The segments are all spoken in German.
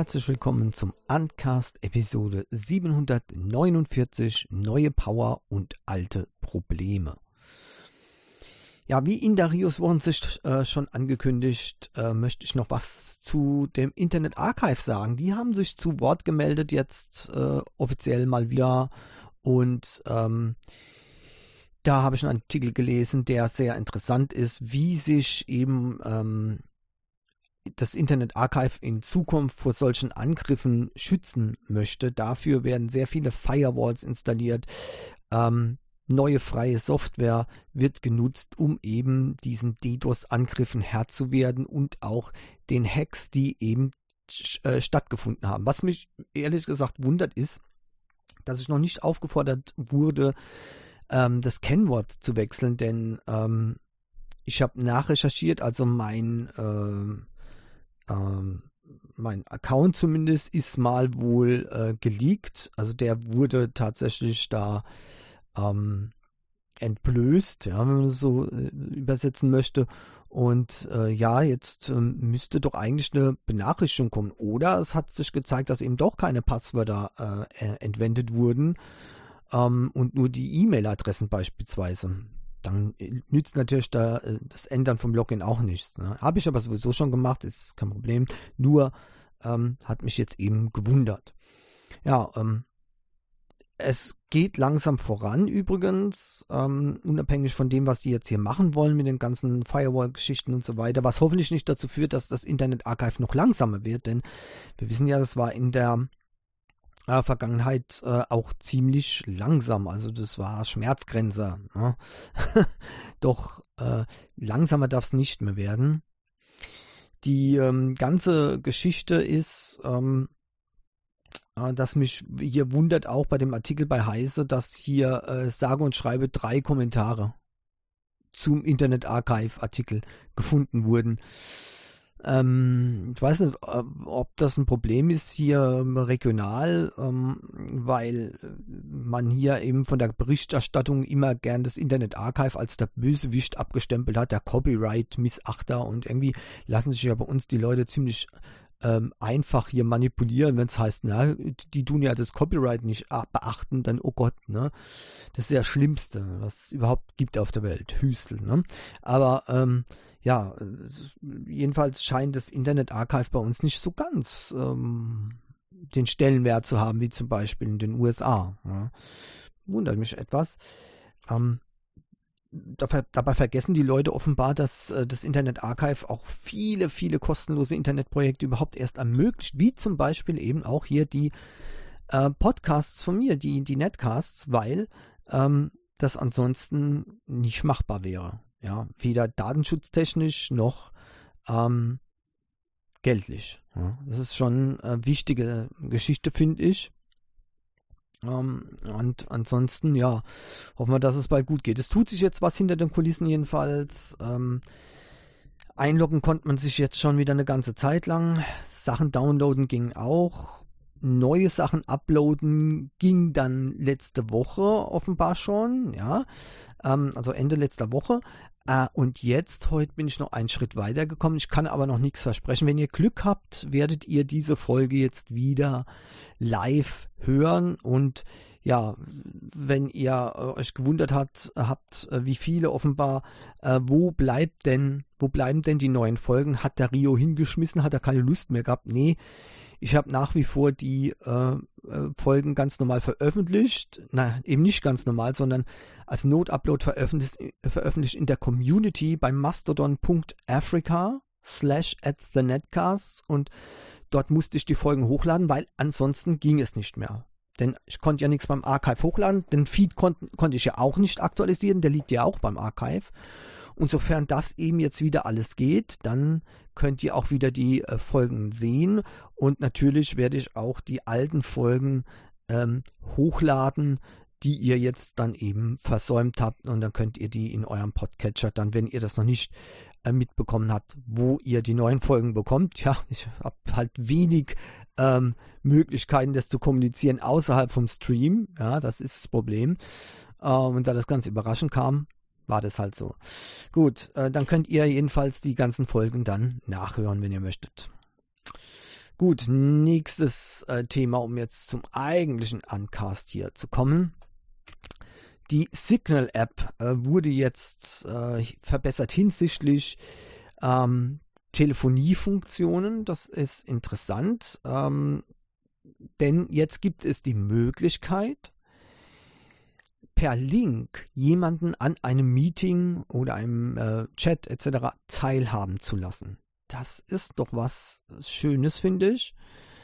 herzlich willkommen zum Uncast Episode 749, neue Power und alte Probleme. Ja, wie in der Rios Wochensicht schon angekündigt, möchte ich noch was zu dem Internet Archive sagen. Die haben sich zu Wort gemeldet jetzt offiziell mal wieder und da habe ich einen Artikel gelesen, der sehr interessant ist, wie sich eben das Internet Archive in Zukunft vor solchen Angriffen schützen möchte. Dafür werden sehr viele Firewalls installiert. Neue freie Software wird genutzt, um eben diesen DDoS-Angriffen Herr zu werden und auch den Hacks, die eben stattgefunden haben. Was mich ehrlich gesagt wundert ist, dass ich noch nicht aufgefordert wurde, das Kennwort zu wechseln, denn ich habe nachrecherchiert, also mein Account zumindest ist mal wohl geleakt, also der wurde tatsächlich da entblößt, ja, wenn man das so übersetzen möchte. Und jetzt müsste doch eigentlich eine Benachrichtigung kommen. Oder es hat sich gezeigt, dass eben doch keine Passwörter entwendet wurden und nur die E-Mail-Adressen beispielsweise. Dann nützt natürlich das Ändern vom Login auch nichts. Ne? Habe ich aber sowieso schon gemacht, ist kein Problem. Nur hat mich jetzt eben gewundert. Ja, es geht langsam voran übrigens, unabhängig von dem, was sie jetzt hier machen wollen mit den ganzen Firewall-Geschichten und so weiter, was hoffentlich nicht dazu führt, dass das Internet Archive noch langsamer wird, denn wir wissen ja, das war in der Vergangenheit auch ziemlich langsam, also das war Schmerzgrenze. Ne? Doch langsamer darf es nicht mehr werden. Die ganze Geschichte ist, dass mich hier wundert auch bei dem Artikel bei Heise, dass hier sage und schreibe 3 Kommentare zum Internet Archive Artikel gefunden wurden. Ich weiß nicht, ob das ein Problem ist hier regional, weil man hier eben von der Berichterstattung immer gern das Internet Archive als der Bösewicht abgestempelt hat, der Copyright-Missachter, und irgendwie lassen sich ja bei uns die Leute ziemlich einfach hier manipulieren, wenn es heißt, na, die tun ja das Copyright nicht beachten, dann, oh Gott, ne, das ist ja das Schlimmste, was es überhaupt gibt auf der Welt, Hüstel, ne, aber, ja, jedenfalls scheint das Internet Archive bei uns nicht so ganz den Stellenwert zu haben, wie zum Beispiel in den USA. Ja. Wundert mich etwas. Dabei vergessen die Leute offenbar, dass das Internet Archive auch viele, viele kostenlose Internetprojekte überhaupt erst ermöglicht, wie zum Beispiel eben auch hier die Podcasts von mir, die Netcasts, weil das ansonsten nicht machbar wäre. Ja, weder datenschutztechnisch noch geldlich. Ja, das ist schon eine wichtige Geschichte, finde ich. Und ansonsten, ja, hoffen wir, dass es bald gut geht. Es tut sich jetzt was hinter den Kulissen jedenfalls. Einloggen konnte man sich jetzt schon wieder eine ganze Zeit lang. Sachen downloaden ging auch. Neue Sachen uploaden ging dann letzte Woche offenbar schon, ja, also Ende letzter Woche. Und jetzt, heute bin ich noch einen Schritt weiter gekommen. Ich kann aber noch nichts versprechen. Wenn ihr Glück habt, werdet ihr diese Folge jetzt wieder live hören. Und ja, wenn ihr euch gewundert habt, wie viele offenbar, wo bleiben denn die neuen Folgen? Hat der Rio hingeschmissen? Hat er keine Lust mehr gehabt? Nee. Ich habe nach wie vor die Folgen ganz normal veröffentlicht. Nein, eben nicht ganz normal, sondern als Notupload veröffentlicht in der Community bei mastodon.africa/@thenetcasts, und dort musste ich die Folgen hochladen, weil ansonsten ging es nicht mehr. Denn ich konnte ja nichts beim Archive hochladen, den Feed konnte ich ja auch nicht aktualisieren, der liegt ja auch beim Archive. Und sofern das eben jetzt wieder alles geht, dann könnt ihr auch wieder die Folgen sehen. Und natürlich werde ich auch die alten Folgen hochladen, die ihr jetzt dann eben versäumt habt. Und dann könnt ihr die in eurem Podcatcher dann, wenn ihr das noch nicht mitbekommen habt, wo ihr die neuen Folgen bekommt. Ja, ich habe halt wenig Möglichkeiten, das zu kommunizieren außerhalb vom Stream. Ja, das ist das Problem. Und da das Ganze überraschend kam, war das halt so. Gut, dann könnt ihr jedenfalls die ganzen Folgen dann nachhören, wenn ihr möchtet. Gut, nächstes Thema, um jetzt zum eigentlichen Uncast hier zu kommen. Die Signal-App wurde jetzt verbessert hinsichtlich Telefoniefunktionen. Das ist interessant, denn jetzt gibt es die Möglichkeit, per Link jemanden an einem Meeting oder einem Chat etc. teilhaben zu lassen. Das ist doch was Schönes, finde ich.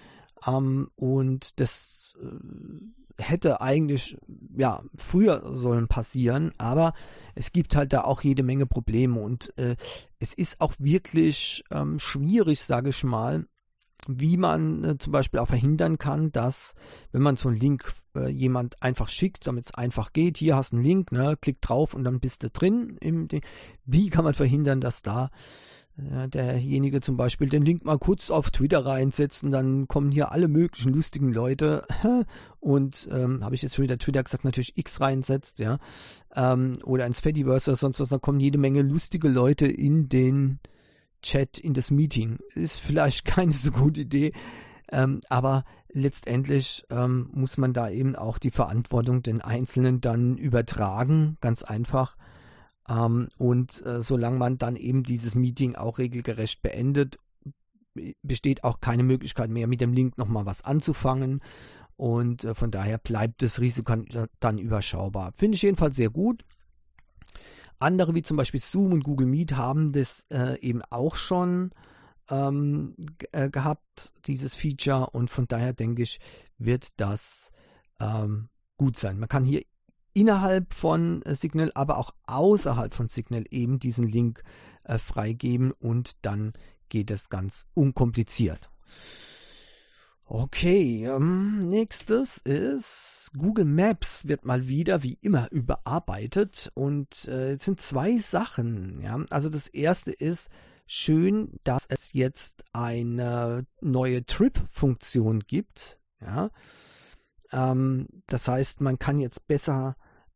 Und das hätte eigentlich früher sollen passieren, aber es gibt halt da auch jede Menge Probleme und es ist auch wirklich schwierig, sage ich mal, wie man zum Beispiel auch verhindern kann, dass, wenn man so einen Link jemand einfach schickt, damit es einfach geht, hier hast du einen Link, ne, klick drauf und dann bist du drin. Wie kann man verhindern, dass da derjenige zum Beispiel den Link mal kurz auf Twitter reinsetzt und dann kommen hier alle möglichen lustigen Leute und habe ich jetzt schon wieder Twitter gesagt, natürlich X reinsetzt, ja, oder ins Fediverse oder sonst was, dann kommen jede Menge lustige Leute in den Chat, in das Meeting. Ist vielleicht keine so gute Idee, aber letztendlich muss man da eben auch die Verantwortung den Einzelnen dann übertragen, ganz einfach. Und solange man dann eben dieses Meeting auch regelgerecht beendet, besteht auch keine Möglichkeit mehr, mit dem Link nochmal was anzufangen. Und von daher bleibt das Risiko dann überschaubar. Finde ich jedenfalls sehr gut. Andere wie zum Beispiel Zoom und Google Meet haben das eben auch schon gehabt, dieses Feature. Und von daher denke ich, wird das gut sein. Man kann hier innerhalb von Signal, aber auch außerhalb von Signal eben diesen Link freigeben und dann geht es ganz unkompliziert. Okay, nächstes ist Google Maps wird mal wieder wie immer überarbeitet und es sind zwei Sachen. Ja? Also das erste ist schön, dass es jetzt eine neue Trip-Funktion gibt. Ja? Das heißt, man kann jetzt besser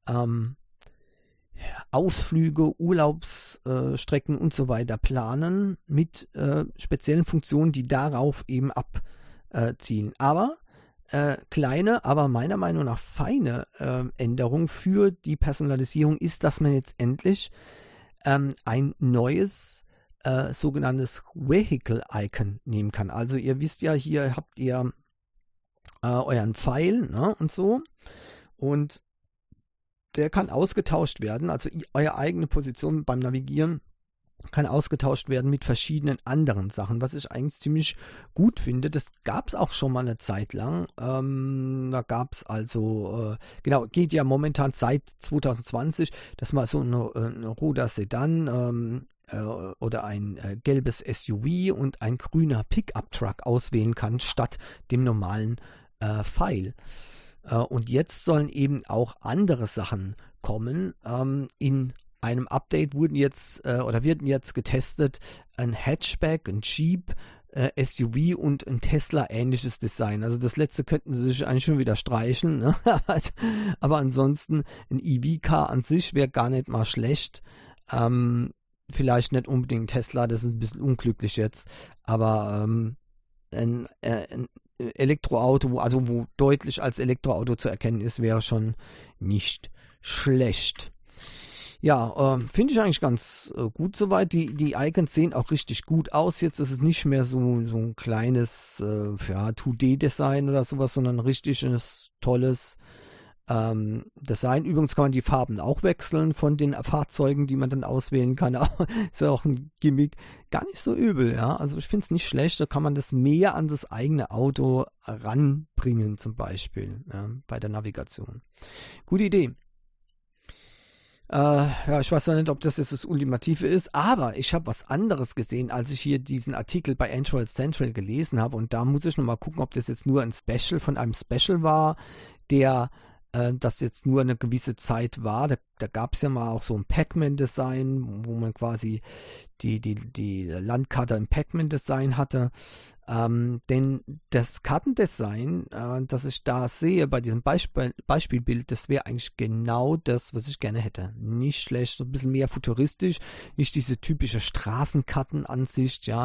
Ausflüge, Urlaubsstrecken und so weiter planen mit speziellen Funktionen, die darauf eben abzielen. Aber kleine, aber meiner Meinung nach feine Änderung für die Personalisierung ist, dass man jetzt endlich ein neues sogenanntes Vehicle-Icon nehmen kann. Also ihr wisst ja, hier habt ihr euren Pfeil, ne, und so, und der kann ausgetauscht werden, also eure eigene Position beim Navigieren kann ausgetauscht werden mit verschiedenen anderen Sachen, was ich eigentlich ziemlich gut finde. Das gab es auch schon mal eine Zeit lang. Da gab es also, geht ja momentan seit 2020, dass man so eine roter Sedan oder ein gelbes SUV und ein grüner Pickup-Truck auswählen kann, statt dem normalen Pfeil. Und jetzt sollen eben auch andere Sachen kommen. In einem Update werden jetzt getestet ein Hatchback, ein Jeep, SUV und ein Tesla-ähnliches Design. Also das letzte könnten sie sich eigentlich schon wieder streichen, ne? Aber ansonsten ein EV-Car an sich wäre gar nicht mal schlecht. Vielleicht nicht unbedingt Tesla, das ist ein bisschen unglücklich jetzt, aber ein Elektroauto, wo deutlich als Elektroauto zu erkennen ist, wäre schon nicht schlecht. Ja, finde ich eigentlich ganz gut soweit. Die Icons sehen auch richtig gut aus. Jetzt ist es nicht mehr so ein kleines 2D-Design oder sowas, sondern ein richtiges, tolles Design. Übrigens kann man die Farben auch wechseln von den Fahrzeugen, die man dann auswählen kann. Ist ja auch ein Gimmick. Gar nicht so übel, ja. Also ich finde es nicht schlecht. Da kann man das mehr an das eigene Auto ranbringen, zum Beispiel, ja, bei der Navigation. Gute Idee. Ich weiß ja nicht, ob das jetzt das Ultimative ist, aber ich habe was anderes gesehen, als ich hier diesen Artikel bei Android Central gelesen habe, und da muss ich nochmal gucken, ob das jetzt nur ein Special von einem Special war, der das jetzt nur eine gewisse Zeit war. Da Da gab es ja mal auch so ein Pac-Man-Design, wo man quasi die Landkarte im Pac-Man-Design hatte. Denn das Kartendesign, das ich da sehe bei diesem Beispielbild, das wäre eigentlich genau das, was ich gerne hätte. Nicht schlecht, so ein bisschen mehr futuristisch, nicht diese typische Straßenkartenansicht, ja.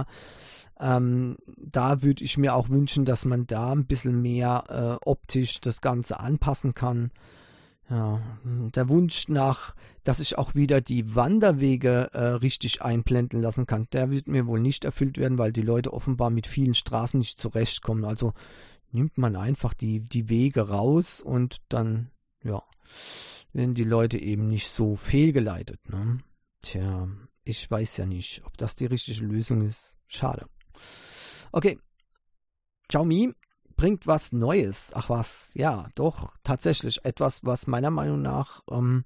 Da würde ich mir auch wünschen, dass man da ein bisschen mehr optisch das Ganze anpassen kann. Ja, der Wunsch nach, dass ich auch wieder die Wanderwege richtig einblenden lassen kann, der wird mir wohl nicht erfüllt werden, weil die Leute offenbar mit vielen Straßen nicht zurechtkommen. Also nimmt man einfach die Wege raus und dann, ja, werden die Leute eben nicht so fehlgeleitet, ne? Tja, ich weiß ja nicht, ob das die richtige Lösung ist. Schade. Okay, Xiaomi bringt was Neues. Ach was, ja, doch, tatsächlich etwas, was meiner Meinung nach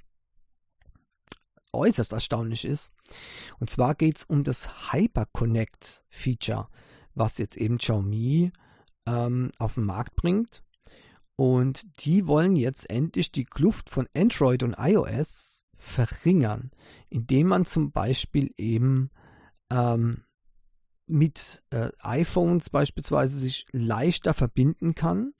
äußerst erstaunlich ist. Und zwar geht es um das Hyperconnect-Feature, was jetzt eben Xiaomi auf den Markt bringt. Und die wollen jetzt endlich die Kluft von Android und iOS verringern, indem man zum Beispiel eben mit iPhones beispielsweise sich leichter verbinden kann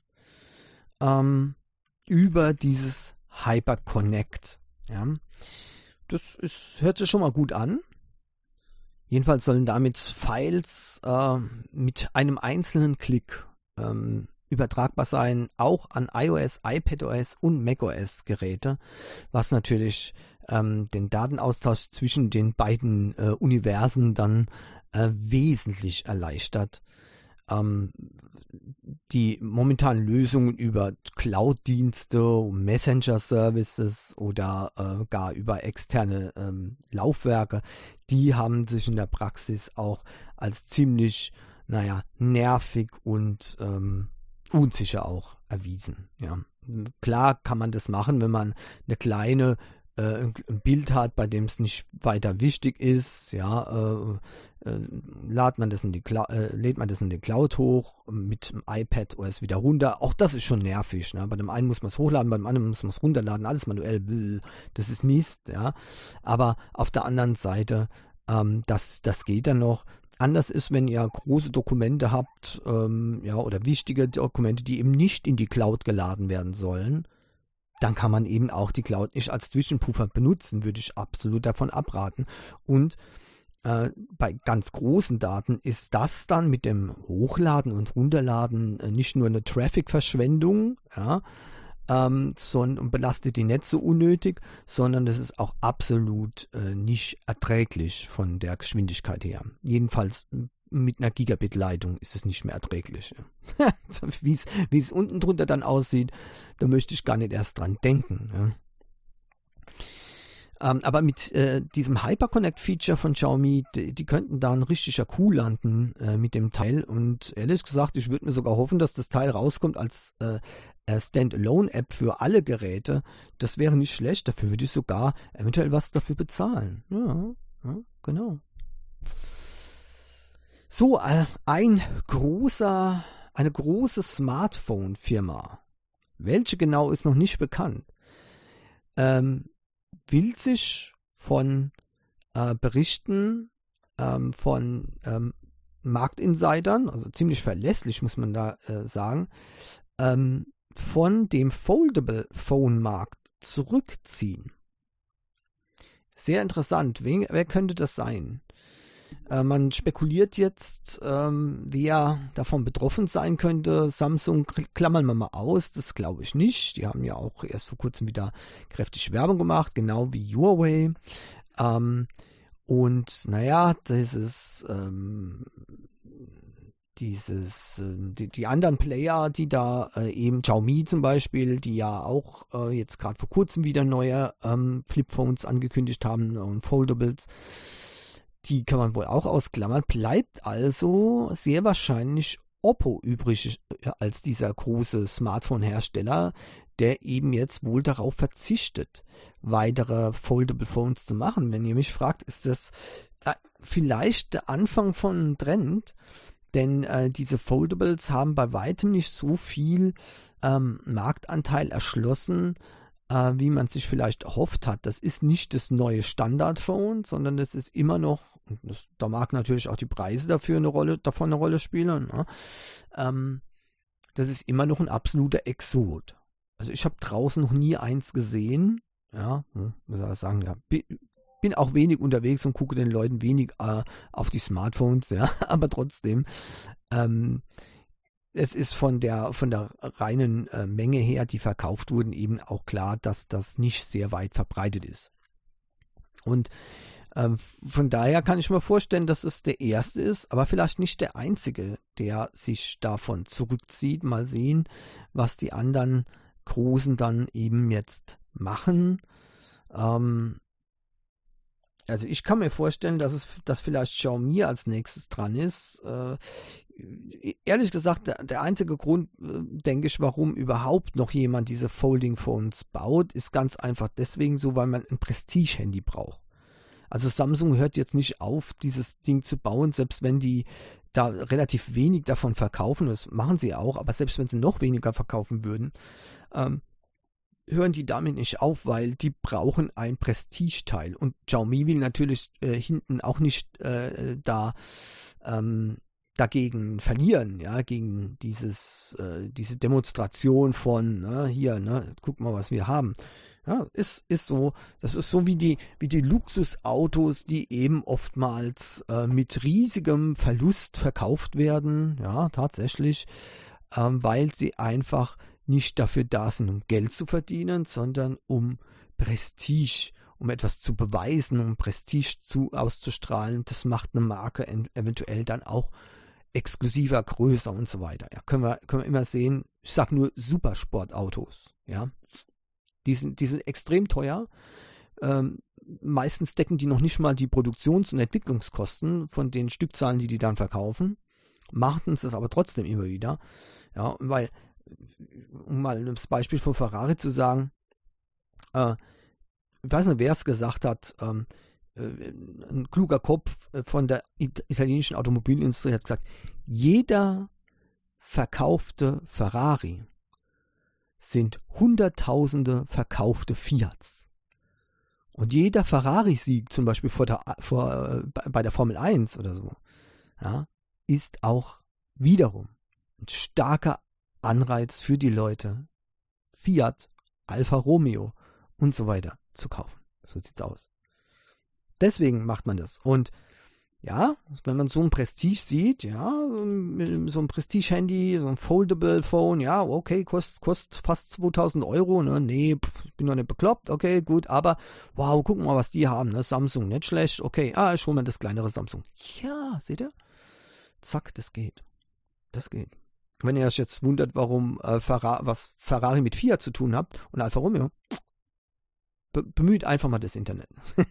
über dieses Hyperconnect. Ja. Hört sich schon mal gut an. Jedenfalls sollen damit Files mit einem einzelnen Klick übertragbar sein, auch an iOS, iPadOS und macOS Geräte, was natürlich den Datenaustausch zwischen den beiden Universen dann wesentlich erleichtert. Die momentanen Lösungen über Cloud-Dienste, Messenger-Services oder gar über externe Laufwerke, die haben sich in der Praxis auch als ziemlich, nervig und unsicher auch erwiesen. Ja. Klar kann man das machen, wenn man eine kleine ein Bild hat, bei dem es nicht weiter wichtig ist, ja, lädt man das in die Cloud hoch, mit dem iPad OS wieder runter. Auch das ist schon nervig. Ne? Bei dem einen muss man es hochladen, beim anderen muss man es runterladen, alles manuell. Das ist Mist, ja. Aber auf der anderen Seite, das geht dann noch. Anders ist, wenn ihr große Dokumente habt, oder wichtige Dokumente, die eben nicht in die Cloud geladen werden sollen, dann kann man eben auch die Cloud nicht als Zwischenpuffer benutzen, würde ich absolut davon abraten. Und bei ganz großen Daten ist das dann mit dem Hochladen und Runterladen nicht nur eine Traffic-Verschwendung, ja, und belastet die Netze unnötig, sondern das ist auch absolut nicht erträglich von der Geschwindigkeit her. Jedenfalls mit einer Gigabit-Leitung ist es nicht mehr erträglich. Wie es unten drunter dann aussieht, da möchte ich gar nicht erst dran denken. Ja. Aber mit diesem Hyperconnect-Feature von Xiaomi, die könnten da ein richtiger Coup landen mit dem Teil. Und ehrlich gesagt, ich würde mir sogar hoffen, dass das Teil rauskommt als Standalone-App für alle Geräte. Das wäre nicht schlecht. Dafür würde ich sogar eventuell was dafür bezahlen. Ja, genau. So, eine große Smartphone-Firma, welche genau ist noch nicht bekannt, will sich von Berichten von Marktinsidern, also ziemlich verlässlich muss man da sagen, von dem Foldable-Phone-Markt zurückziehen. Sehr interessant. Wer könnte das sein? Man spekuliert jetzt, wer davon betroffen sein könnte. Samsung klammern wir mal aus, das glaube ich nicht. Die haben ja auch erst vor kurzem wieder kräftig Werbung gemacht, genau wie Huawei. Die anderen Player, die da eben Xiaomi zum Beispiel, die ja auch jetzt gerade vor kurzem wieder neue Flipphones angekündigt haben und Foldables, die kann man wohl auch ausklammern. Bleibt also sehr wahrscheinlich Oppo übrig als dieser große Smartphone-Hersteller, der eben jetzt wohl darauf verzichtet, weitere Foldable Phones zu machen. Wenn ihr mich fragt, ist das vielleicht der Anfang von einem Trend, denn diese Foldables haben bei weitem nicht so viel Marktanteil erschlossen, wie man sich vielleicht erhofft hat. Das ist nicht das neue Standardphone, sondern das ist immer noch, und da mag natürlich auch die Preise davon eine Rolle spielen, ne? Das ist immer noch ein absoluter Exot. Also ich habe draußen noch nie eins gesehen. Ja, muss ich sagen, ja, bin auch wenig unterwegs und gucke den Leuten wenig auf die Smartphones, ja, aber trotzdem, es ist von der reinen Menge her, die verkauft wurden, eben auch klar, dass das nicht sehr weit verbreitet ist. Und von daher kann ich mir vorstellen, dass es der erste ist, aber vielleicht nicht der einzige, der sich davon zurückzieht. Mal sehen, was die anderen Großen dann eben jetzt machen. Also ich kann mir vorstellen, dass vielleicht Xiaomi als nächstes dran ist. Ehrlich gesagt, der einzige Grund, denke ich, warum überhaupt noch jemand diese Folding Phones baut, ist ganz einfach deswegen so, weil man ein Prestige-Handy braucht. Also Samsung hört jetzt nicht auf, dieses Ding zu bauen, selbst wenn die da relativ wenig davon verkaufen, das machen sie auch, aber selbst wenn sie noch weniger verkaufen würden, hören die damit nicht auf, weil die brauchen ein Prestigeteil. Und Xiaomi will natürlich hinten auch nicht dagegen verlieren, ja, gegen diese Demonstration von, hier, ne, guck mal, was wir haben. Ja, ist so, das ist so wie die Luxusautos, die eben oftmals mit riesigem Verlust verkauft werden, ja, tatsächlich, weil sie einfach nicht dafür da sind, um Geld zu verdienen, sondern um Prestige, um etwas zu beweisen, um Prestige auszustrahlen. Das macht eine Marke eventuell dann auch exklusiver, größer und so weiter. Ja, können wir immer sehen. Ich sage nur Supersportautos. Ja, die sind extrem teuer. Meistens decken die noch nicht mal die Produktions- und Entwicklungskosten von den Stückzahlen, die dann verkaufen. Machen es aber trotzdem immer wieder. Ja, weil, um mal das Beispiel von Ferrari zu sagen, ich weiß nicht, wer es gesagt hat, ein kluger Kopf von der italienischen Automobilindustrie hat gesagt, jeder verkaufte Ferrari sind Hunderttausende verkaufte Fiats. Und jeder Ferrari-Sieg, zum Beispiel bei der Formel 1 oder so, ja, ist auch wiederum ein starker Anreiz für die Leute, Fiat, Alfa Romeo und so weiter zu kaufen. So sieht's aus. Deswegen macht man das. Und ja, wenn man so ein Prestige sieht, ja, so ein Prestige-Handy, so ein Foldable Phone, ja, okay, kostet fast 2000 Euro, ne, nee, bin doch nicht bekloppt, okay, gut, aber wow, gucken wir mal, was die haben, ne, Samsung, nicht schlecht, okay, ich hole mir das kleinere Samsung. Ja, seht ihr? Zack, das geht. Das geht. Wenn ihr euch jetzt wundert, warum was Ferrari mit Fiat zu tun hat und Alfa Romeo, bemüht einfach mal das Internet.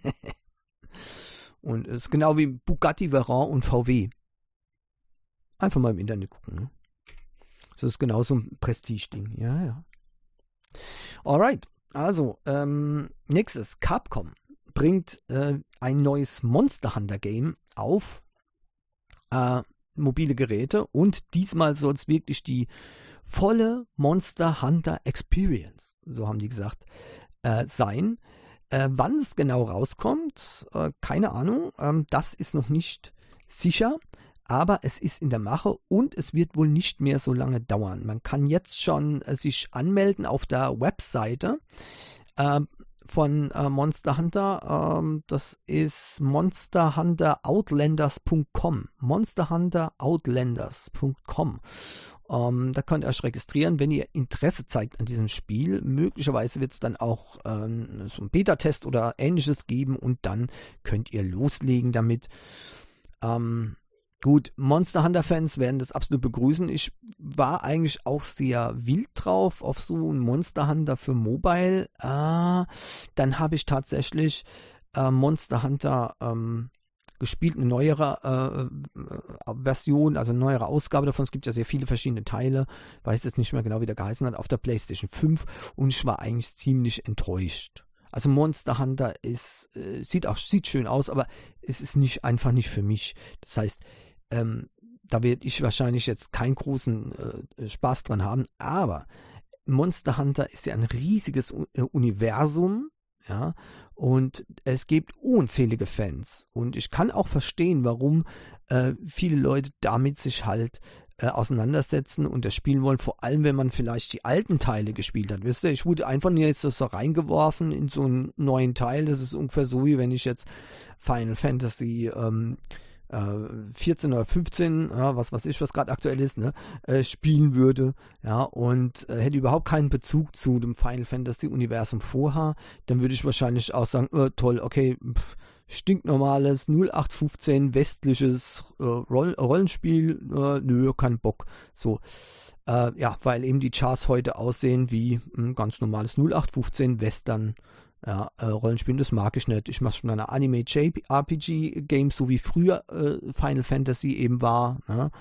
Und es ist genau wie Bugatti Veyron und VW. Einfach mal im Internet gucken. Ne? Das ist genau so ein Prestige-Ding. Ja, ja. Alright. Also, nächstes. Capcom bringt ein neues Monster Hunter Game auf mobile Geräte. Und diesmal soll es wirklich die volle Monster Hunter Experience, so haben die gesagt, sein. Wann es genau rauskommt, keine Ahnung, das ist noch nicht sicher, aber es ist in der Mache und es wird wohl nicht mehr so lange dauern. Man kann jetzt schon sich anmelden auf der Webseite von Monster Hunter, das ist monsterhunteroutlanders.com, monsterhunteroutlanders.com. Da könnt ihr euch registrieren, wenn ihr Interesse zeigt an diesem Spiel. Möglicherweise wird es dann auch so einen Beta-Test oder ähnliches geben und dann könnt ihr loslegen damit. Gut, Monster Hunter-Fans werden das absolut begrüßen. Ich war eigentlich auch sehr wild drauf auf so einen Monster Hunter für Mobile. Dann habe ich tatsächlich Monster Hunter gespielt, eine neuere Version, also eine neuere Ausgabe davon. Es gibt ja sehr viele verschiedene Teile. Weiß jetzt nicht mehr genau, wie der geheißen hat, auf der PlayStation 5 und ich war eigentlich ziemlich enttäuscht. Also Monster Hunter sieht schön aus, aber es ist einfach nicht für mich. Das heißt, da werde ich wahrscheinlich jetzt keinen großen Spaß dran haben, aber Monster Hunter ist ja ein riesiges Universum, ja, und es gibt unzählige Fans. Und ich kann auch verstehen, warum viele Leute damit sich halt auseinandersetzen und das spielen wollen, vor allem wenn man vielleicht die alten Teile gespielt hat. Wisst ihr, ich wurde einfach nur jetzt so reingeworfen in so einen neuen Teil. Das ist ungefähr so, wie wenn ich jetzt Final Fantasy 14 oder 15, ja, was weiß ich, was gerade aktuell ist, ne, spielen würde, ja, und hätte überhaupt keinen Bezug zu dem Final Fantasy Universum vorher, dann würde ich wahrscheinlich auch sagen, toll, okay, stinknormales 0815 westliches Rollenspiel, nö, kein Bock, so. Ja, weil eben die Charts heute aussehen wie ein ganz normales 0815 Western. Ja, Rollenspielen, das mag ich nicht. Ich mache schon eine Anime-JRPG-Games, so wie früher Final Fantasy eben war. Ne?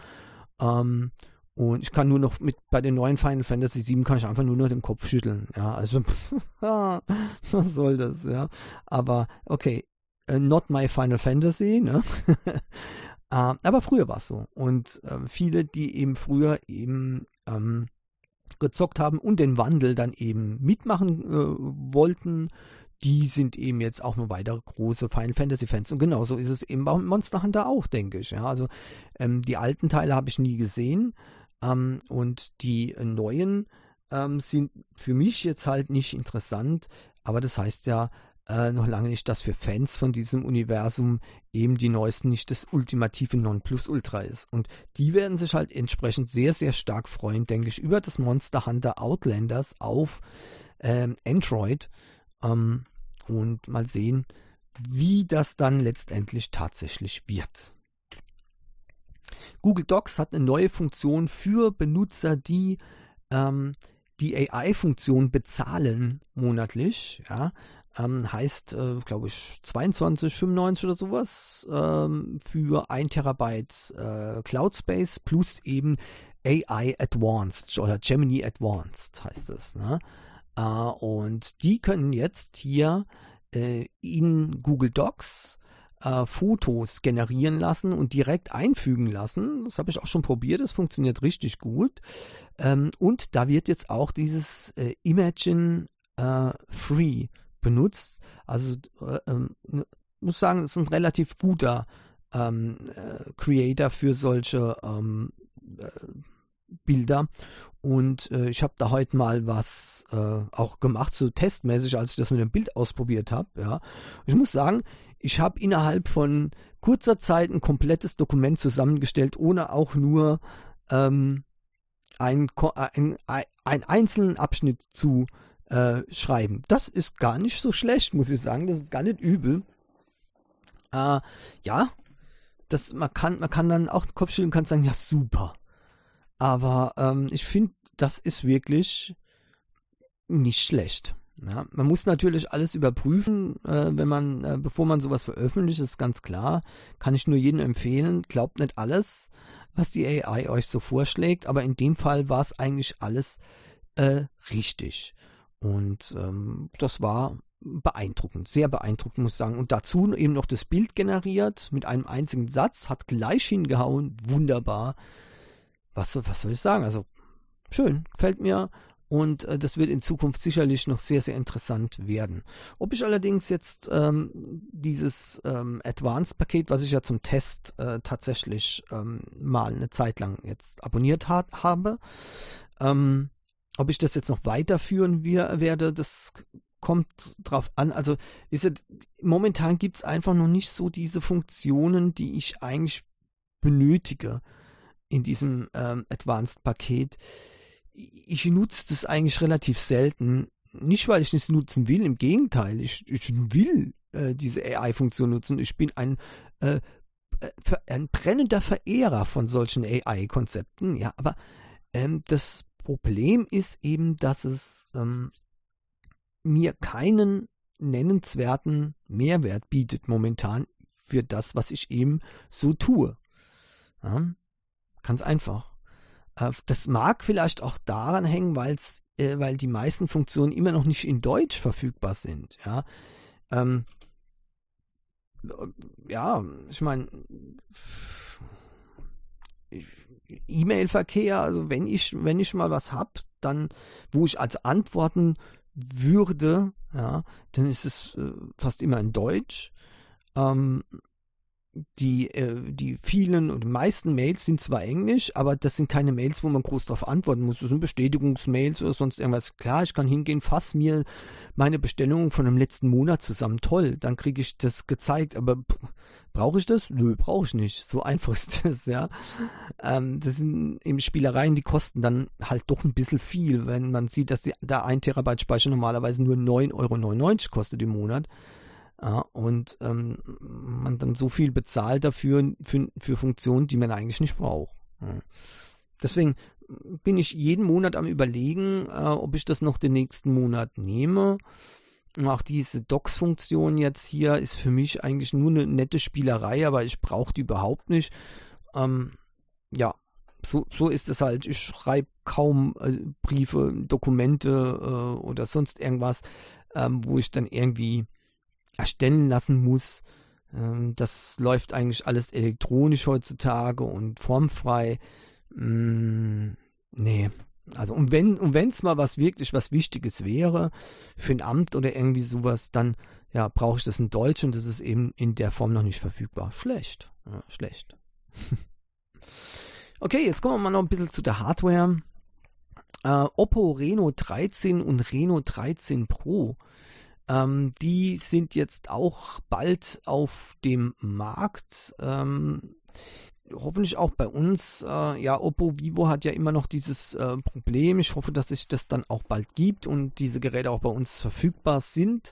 Und ich kann nur noch bei den neuen Final Fantasy 7 kann ich einfach nur noch den Kopf schütteln. Ja, also, was soll das, ja. Aber, okay, not my Final Fantasy, ne? Aber früher war es so. Und viele, die eben früher eben gezockt haben und den Wandel dann eben mitmachen wollten, die sind eben jetzt auch noch weitere große Final Fantasy Fans. Und genauso ist es eben bei Monster Hunter auch, denke ich. Ja, also die alten Teile habe ich nie gesehen und die neuen sind für mich jetzt halt nicht interessant, aber das heißt ja noch lange nicht, dass für Fans von diesem Universum eben die neuesten nicht das ultimative Nonplusultra ist. Und die werden sich halt entsprechend sehr, sehr stark freuen, denke ich, über das Monster Hunter Outlanders auf Android und mal sehen, wie das dann letztendlich tatsächlich wird. Google Docs hat eine neue Funktion für Benutzer, die die AI-Funktion bezahlen monatlich, ja. Heißt, glaube ich, 22,95 oder sowas für 1 Terabyte Cloud Space plus eben AI Advanced oder Gemini Advanced heißt es. Ne? Und die können jetzt hier in Google Docs Fotos generieren lassen und direkt einfügen lassen. Das habe ich auch schon probiert, das funktioniert richtig gut. Und da wird jetzt auch dieses Imagine Free benutzt. Also muss sagen, es ist ein relativ guter Creator für solche Bilder. Und ich habe da heute mal was auch gemacht, so testmäßig, als ich das mit dem Bild ausprobiert habe. Ja. Ich muss sagen, ich habe innerhalb von kurzer Zeit ein komplettes Dokument zusammengestellt, ohne auch nur einen einzelnen Abschnitt zu schreiben. Das ist gar nicht so schlecht, muss ich sagen. Das ist gar nicht übel. Ja, man kann dann auch den Kopf schütteln und kann sagen, ja super. Aber ich finde, das ist wirklich nicht schlecht. Ja, man muss natürlich alles überprüfen, bevor man sowas veröffentlicht, ist ganz klar. Kann ich nur jedem empfehlen. Glaubt nicht alles, was die AI euch so vorschlägt, aber in dem Fall war es eigentlich alles richtig. Und das war beeindruckend, sehr beeindruckend, muss ich sagen. Und dazu eben noch das Bild generiert mit einem einzigen Satz, hat gleich hingehauen, wunderbar. Was soll ich sagen? Also schön, gefällt mir. Und das wird in Zukunft sicherlich noch sehr, sehr interessant werden. Ob ich allerdings jetzt dieses Advanced-Paket, was ich ja zum Test tatsächlich mal eine Zeit lang jetzt abonniert habe, ob ich das jetzt noch weiterführen werde, das kommt drauf an. Also momentan gibt es einfach noch nicht so diese Funktionen, die ich eigentlich benötige in diesem Advanced-Paket. Ich nutze das eigentlich relativ selten. Nicht, weil ich es nutzen will, im Gegenteil. Ich will diese AI-Funktion nutzen. Ich bin ein brennender Verehrer von solchen AI-Konzepten. Ja, aber das Problem ist eben, dass es mir keinen nennenswerten Mehrwert bietet momentan für das, was ich eben so tue. Ja, ganz einfach. Das mag vielleicht auch daran hängen, weil die meisten Funktionen immer noch nicht in Deutsch verfügbar sind. Ja, ja, ich meine, E-Mail-Verkehr, also wenn ich mal was habe, dann, wo ich also antworten würde, ja, dann ist es fast immer in Deutsch. Die vielen und meisten Mails sind zwar Englisch, aber das sind keine Mails, wo man groß darauf antworten muss. Das sind Bestätigungsmails oder sonst irgendwas. Klar, ich kann hingehen, fass mir meine Bestellung von dem letzten Monat zusammen. Toll, dann kriege ich das gezeigt. Aber brauche ich das? Nö, brauche ich nicht. So einfach ist das, ja. Das sind eben Spielereien, die kosten dann halt doch ein bisschen viel, wenn man sieht, dass da 1 Terabyte Speicher normalerweise nur 9,99 € kostet im Monat. Ja, und man dann so viel bezahlt dafür für Funktionen, die man eigentlich nicht braucht. Ja. Deswegen bin ich jeden Monat am Überlegen, ob ich das noch den nächsten Monat nehme. Auch diese Docs-Funktion jetzt hier ist für mich eigentlich nur eine nette Spielerei, aber ich brauche die überhaupt nicht. Ja, so ist es halt. Ich schreibe kaum Briefe, Dokumente oder sonst irgendwas, wo ich dann irgendwie erstellen lassen muss. Das läuft eigentlich alles elektronisch heutzutage und formfrei. Nee. Also und wenn es mal wirklich was Wichtiges wäre für ein Amt oder irgendwie sowas, dann ja, brauche ich das in Deutsch und das ist eben in der Form noch nicht verfügbar. Schlecht. Ja, schlecht. Okay, jetzt kommen wir mal noch ein bisschen zu der Hardware. Oppo Reno 13 und Reno 13 Pro. Die sind jetzt auch bald auf dem Markt. Hoffentlich auch bei uns. Ja, Oppo, Vivo hat ja immer noch dieses Problem. Ich hoffe, dass sich das dann auch bald gibt und diese Geräte auch bei uns verfügbar sind.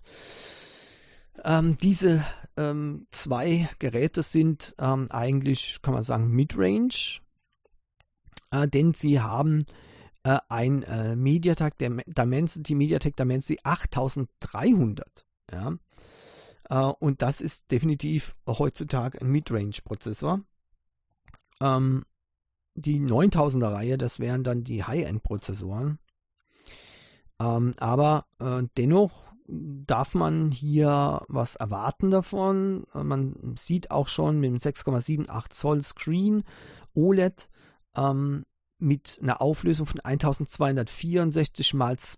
Diese 2 Geräte sind eigentlich, kann man sagen, Midrange, denn sie haben ein MediaTek Dimensity 8300. Ja? Und das ist definitiv heutzutage ein Midrange-Prozessor. Die 9000er Reihe, das wären dann die High-End-Prozessoren. Aber dennoch darf man hier was erwarten davon. Man sieht auch schon mit dem 6,78 Zoll Screen OLED mit einer Auflösung von 1264 x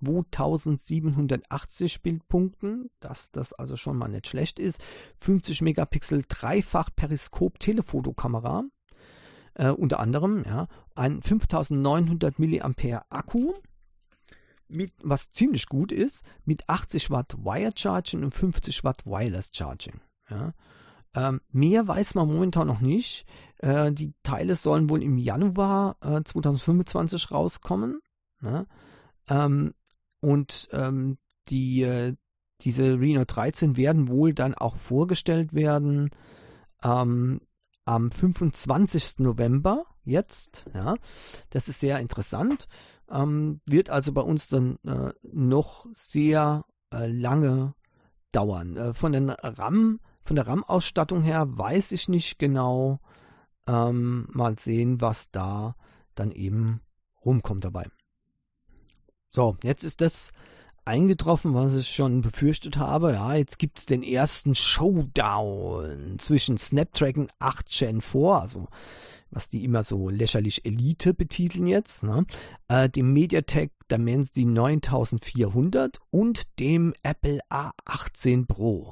2780 Bildpunkten, dass das also schon mal nicht schlecht ist. 50 Megapixel Dreifach Periskop-Telefotokamera, unter anderem, ja, ein 5900 mAh Akku, was ziemlich gut ist, mit 80 Watt Wire Charging und 50 Watt Wireless Charging. Ja. Mehr weiß man momentan noch nicht. Die Teile sollen wohl im Januar 2025 rauskommen. Ne? Diese Reno 13 werden wohl dann auch vorgestellt werden am 25. November jetzt. Ja? Das ist sehr interessant. Wird also bei uns dann noch sehr lange dauern. Von der RAM-Ausstattung her weiß ich nicht genau. Mal sehen, was da dann eben rumkommt dabei. So, jetzt ist das eingetroffen, was ich schon befürchtet habe. Ja, jetzt gibt es den ersten Showdown zwischen Snapdragon 8 Gen 4, also was die immer so lächerlich Elite betiteln jetzt, ne? Dem MediaTek Dimensity 9400 und dem Apple A18 Pro.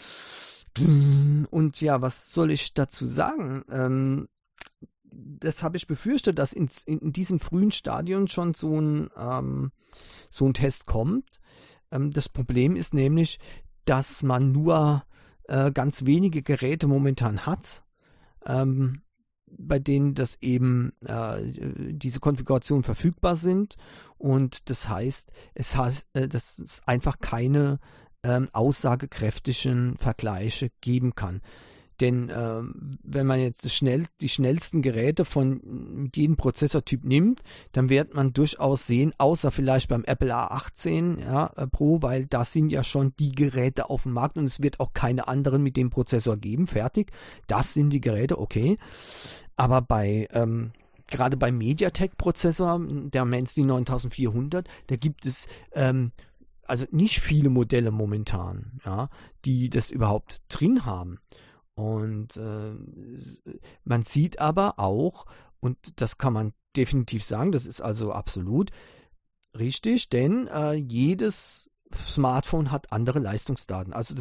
Und ja, was soll ich dazu sagen? Das habe ich befürchtet, dass in diesem frühen Stadion schon so ein Test kommt. Das Problem ist nämlich, dass man nur ganz wenige Geräte momentan hat, bei denen das eben diese Konfigurationen verfügbar sind. Und das heißt, dass es einfach keine aussagekräftigen Vergleiche geben kann. Denn wenn man jetzt die schnellsten Geräte mit jedem Prozessortyp nimmt, dann wird man durchaus sehen, außer vielleicht beim Apple A18 Pro, weil das sind ja schon die Geräte auf dem Markt und es wird auch keine anderen mit dem Prozessor geben. Fertig. Das sind die Geräte, okay. Aber gerade beim MediaTek-Prozessor, der Dimensity 9400, da gibt es also nicht viele Modelle momentan, ja, die das überhaupt drin haben. Und man sieht aber auch, und das kann man definitiv sagen, das ist also absolut, richtig, denn jedes Smartphone hat andere Leistungsdaten. Also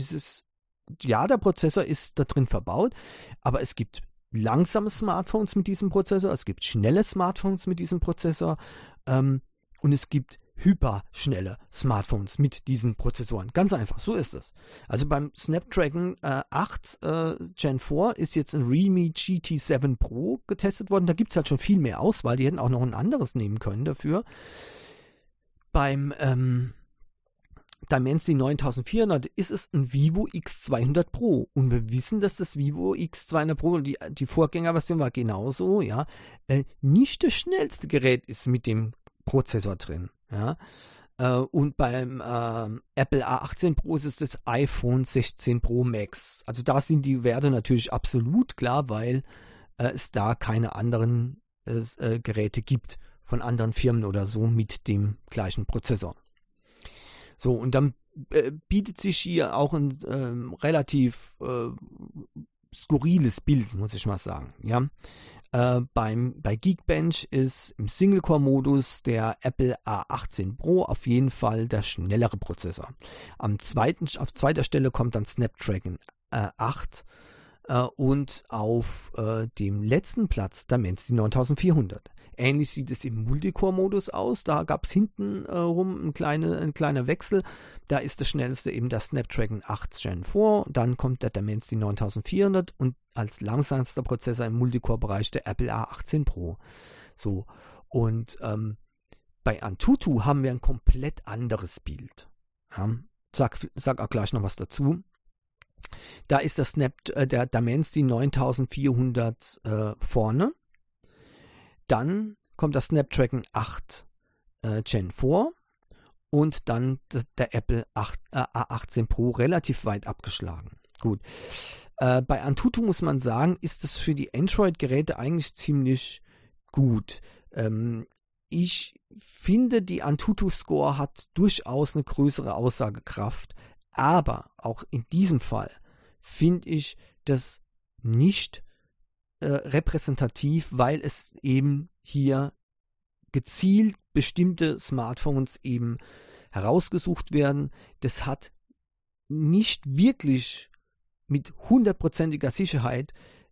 der Prozessor ist da drin verbaut, aber es gibt langsame Smartphones mit diesem Prozessor, es gibt schnelle Smartphones mit diesem Prozessor und es gibt hyperschnelle Smartphones mit diesen Prozessoren. Ganz einfach, so ist es. Also beim Snapdragon 8 Gen 4 ist jetzt ein Realme GT7 Pro getestet worden. Da gibt es halt schon viel mehr Auswahl. Die hätten auch noch ein anderes nehmen können dafür. Beim Dimensity 9400 ist es ein Vivo X200 Pro. Und wir wissen, dass das Vivo X200 Pro, die Vorgängerversion war genauso, ja, nicht das schnellste Gerät ist mit dem Prozessor drin. Ja. Und beim Apple A18 Pro ist es das iPhone 16 Pro Max. Also da sind die Werte natürlich absolut klar, weil es da keine anderen Geräte gibt von anderen Firmen oder so mit dem gleichen Prozessor. So, und dann bietet sich hier auch ein relativ skurriles Bild, muss ich mal sagen. Ja? Bei Geekbench ist im Single-Core-Modus der Apple A18 Pro auf jeden Fall der schnellere Prozessor. Auf zweiter Stelle kommt dann Snapdragon 8 und auf dem letzten Platz der Dimensity 9400. Ähnlich sieht es im Multicore-Modus aus. Da gab es hinten rum ein kleiner Wechsel. Da ist das schnellste eben der Snapdragon 8 Gen 4. Dann kommt der Dimensity 9400 und als langsamster Prozessor im Multicore-Bereich der Apple A18 Pro. So, und bei Antutu haben wir ein komplett anderes Bild. Ja, sag auch gleich noch was dazu. Da ist der Dimensity 9400 vorne. Dann kommt das Snapdragon 8 Gen 4 und dann der Apple A18 Pro relativ weit abgeschlagen. Gut. Bei Antutu muss man sagen, ist es für die Android-Geräte eigentlich ziemlich gut. Ich finde, die Antutu-Score hat durchaus eine größere Aussagekraft, aber auch in diesem Fall finde ich das nicht repräsentativ, weil es eben hier gezielt bestimmte Smartphones eben herausgesucht werden. Das hat nicht wirklich mit 100%iger Sicherheit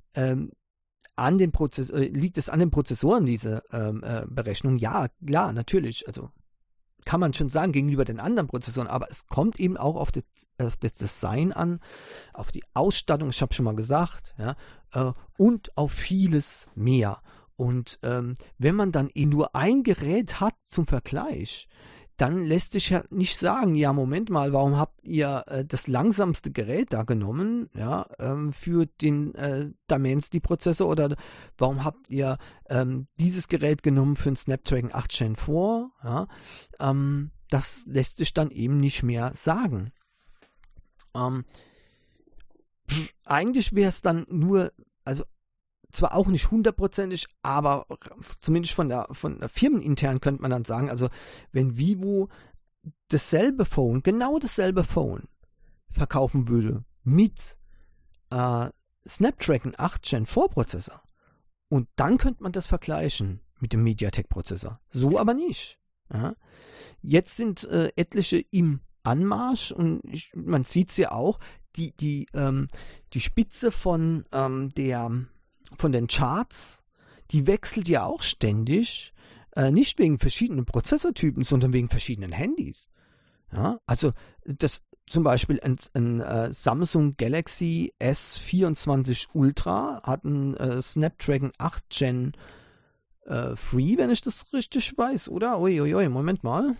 liegt es an den Prozessoren, diese Berechnung. Ja, klar, natürlich, also kann man schon sagen gegenüber den anderen Prozessoren, aber es kommt eben auch auf das Design an, auf die Ausstattung, ich habe schon mal gesagt, ja, und auf vieles mehr. Und wenn man dann eben nur ein Gerät hat zum Vergleich, dann lässt sich ja nicht sagen, ja, Moment mal, warum habt ihr das langsamste Gerät da genommen, ja, für den Dimensity-Prozessor oder warum habt ihr dieses Gerät genommen für den Snapdragon 8 Gen 4, ja, das lässt sich dann eben nicht mehr sagen. Eigentlich wäre es dann nur, also zwar auch nicht 100%ig, aber zumindest von der firmenintern könnte man dann sagen, also wenn Vivo genau dasselbe Phone verkaufen würde mit Snapdragon 8 Gen 4 Prozessor und dann könnte man das vergleichen mit dem MediaTek Prozessor. So aber nicht. Ja. Jetzt sind etliche im Anmarsch und man sieht es ja auch, die Spitze von den Charts, die wechselt ja auch ständig, nicht wegen verschiedenen Prozessortypen, sondern wegen verschiedenen Handys. Ja, also das zum Beispiel ein Samsung Galaxy S24 Ultra hat einen Snapdragon 8 Gen 3, wenn ich das richtig weiß, oder? Uiuiui, Moment mal.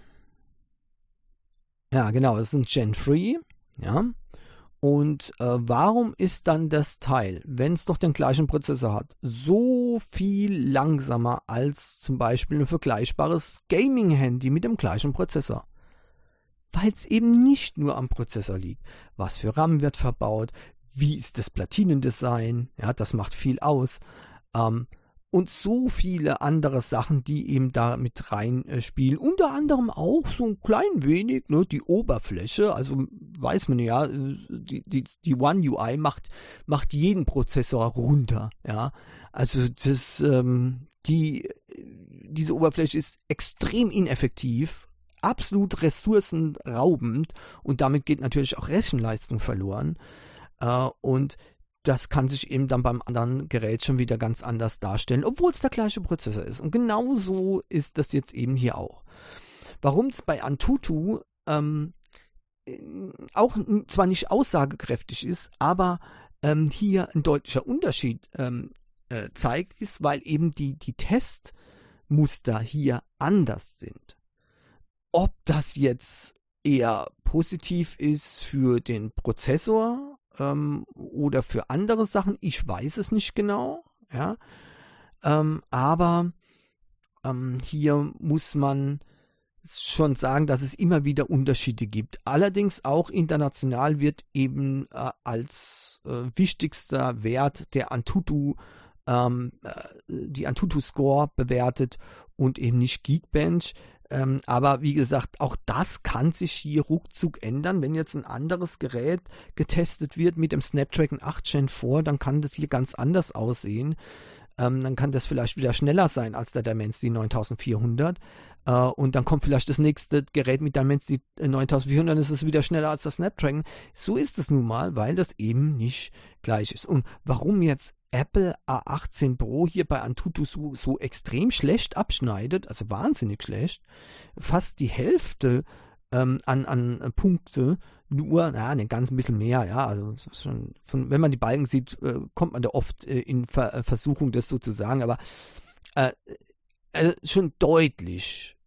Ja, genau, das ist ein Gen 3, ja. Und warum ist dann das Teil, wenn es doch den gleichen Prozessor hat, so viel langsamer als zum Beispiel ein vergleichbares Gaming-Handy mit dem gleichen Prozessor? Weil es eben nicht nur am Prozessor liegt. Was für RAM wird verbaut, wie ist das Platinendesign, ja, das macht viel aus. Und so viele andere Sachen, die eben da mit reinspielen. Unter anderem auch so ein klein wenig, ne, die Oberfläche. Also weiß man ja, die One UI macht jeden Prozessor runter. Ja, also diese Oberfläche ist extrem ineffektiv, absolut ressourcenraubend und damit geht natürlich auch Rechenleistung verloren. Und das kann sich eben dann beim anderen Gerät schon wieder ganz anders darstellen, obwohl es der gleiche Prozessor ist. Und genau so ist das jetzt eben hier auch. Warum es bei Antutu auch zwar nicht aussagekräftig ist, aber hier ein deutlicher Unterschied zeigt, ist, weil eben die Testmuster hier anders sind. Ob das jetzt eher positiv ist für den Prozessor oder für andere Sachen, ich weiß es nicht genau, ja, aber hier muss man schon sagen, dass es immer wieder Unterschiede gibt. Allerdings auch international wird eben als wichtigster Wert der Antutu die Antutu-Score bewertet und eben nicht Geekbench. Aber wie gesagt, auch das kann sich hier ruckzuck ändern. Wenn jetzt ein anderes Gerät getestet wird mit dem Snapdragon 8 Gen 4, dann kann das hier ganz anders aussehen. Dann kann das vielleicht wieder schneller sein als der Dimensity 9400. Und dann kommt vielleicht das nächste Gerät mit Dimensity 9400, ist es wieder schneller als das Snapdragon. So ist es nun mal, weil das eben nicht gleich ist. Und warum jetzt Apple A18 Pro hier bei Antutu so extrem schlecht abschneidet, also wahnsinnig schlecht, fast die Hälfte an Punkte, nur, ein ganz bisschen mehr, ja, also schon wenn man die Balken sieht, kommt man da oft in Versuchung, das so zu sagen, aber also schon deutlich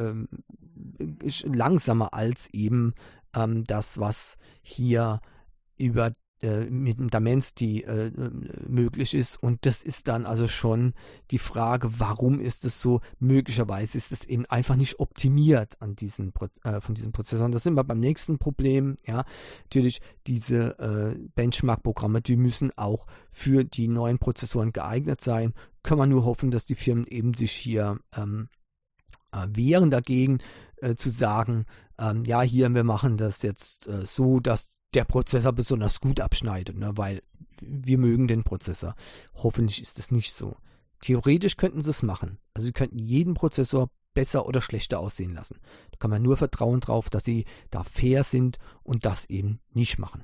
langsamer als eben das, was hier mit dem Dimensity möglich ist, und das ist dann also schon die Frage, warum ist es so? Möglicherweise ist es eben einfach nicht optimiert von diesen Prozessoren. Das sind wir beim nächsten Problem, ja, natürlich diese Benchmark-Programme, die müssen auch für die neuen Prozessoren geeignet sein. Kann man nur hoffen, dass die Firmen eben sich hier wehren dagegen, zu sagen, ja, hier, wir machen das jetzt so, dass der Prozessor besonders gut abschneidet, ne, weil wir mögen den Prozessor. Hoffentlich ist das nicht so. Theoretisch könnten sie es machen. Also sie könnten jeden Prozessor besser oder schlechter aussehen lassen. Da kann man nur vertrauen drauf, dass sie da fair sind und das eben nicht machen.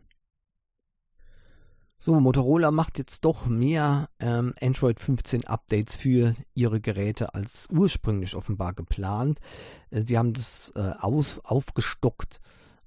So, Motorola macht jetzt doch mehr Android 15 Updates für ihre Geräte als ursprünglich offenbar geplant. Sie haben das aufgestockt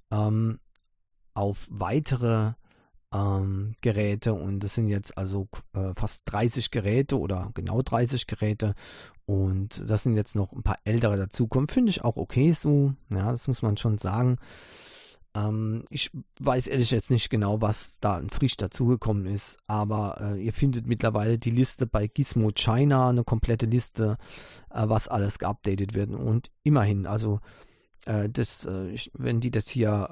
auf weitere Geräte, und das sind jetzt also fast 30 Geräte oder genau 30 Geräte, und das sind jetzt noch ein paar ältere dazukommen. Finde ich auch okay so, ja, das muss man schon sagen. Ich weiß ehrlich jetzt nicht genau, was da frisch dazugekommen ist, aber ihr findet mittlerweile die Liste bei Gizmo China, eine komplette Liste, was alles geupdatet wird, und immerhin, also wenn die das hier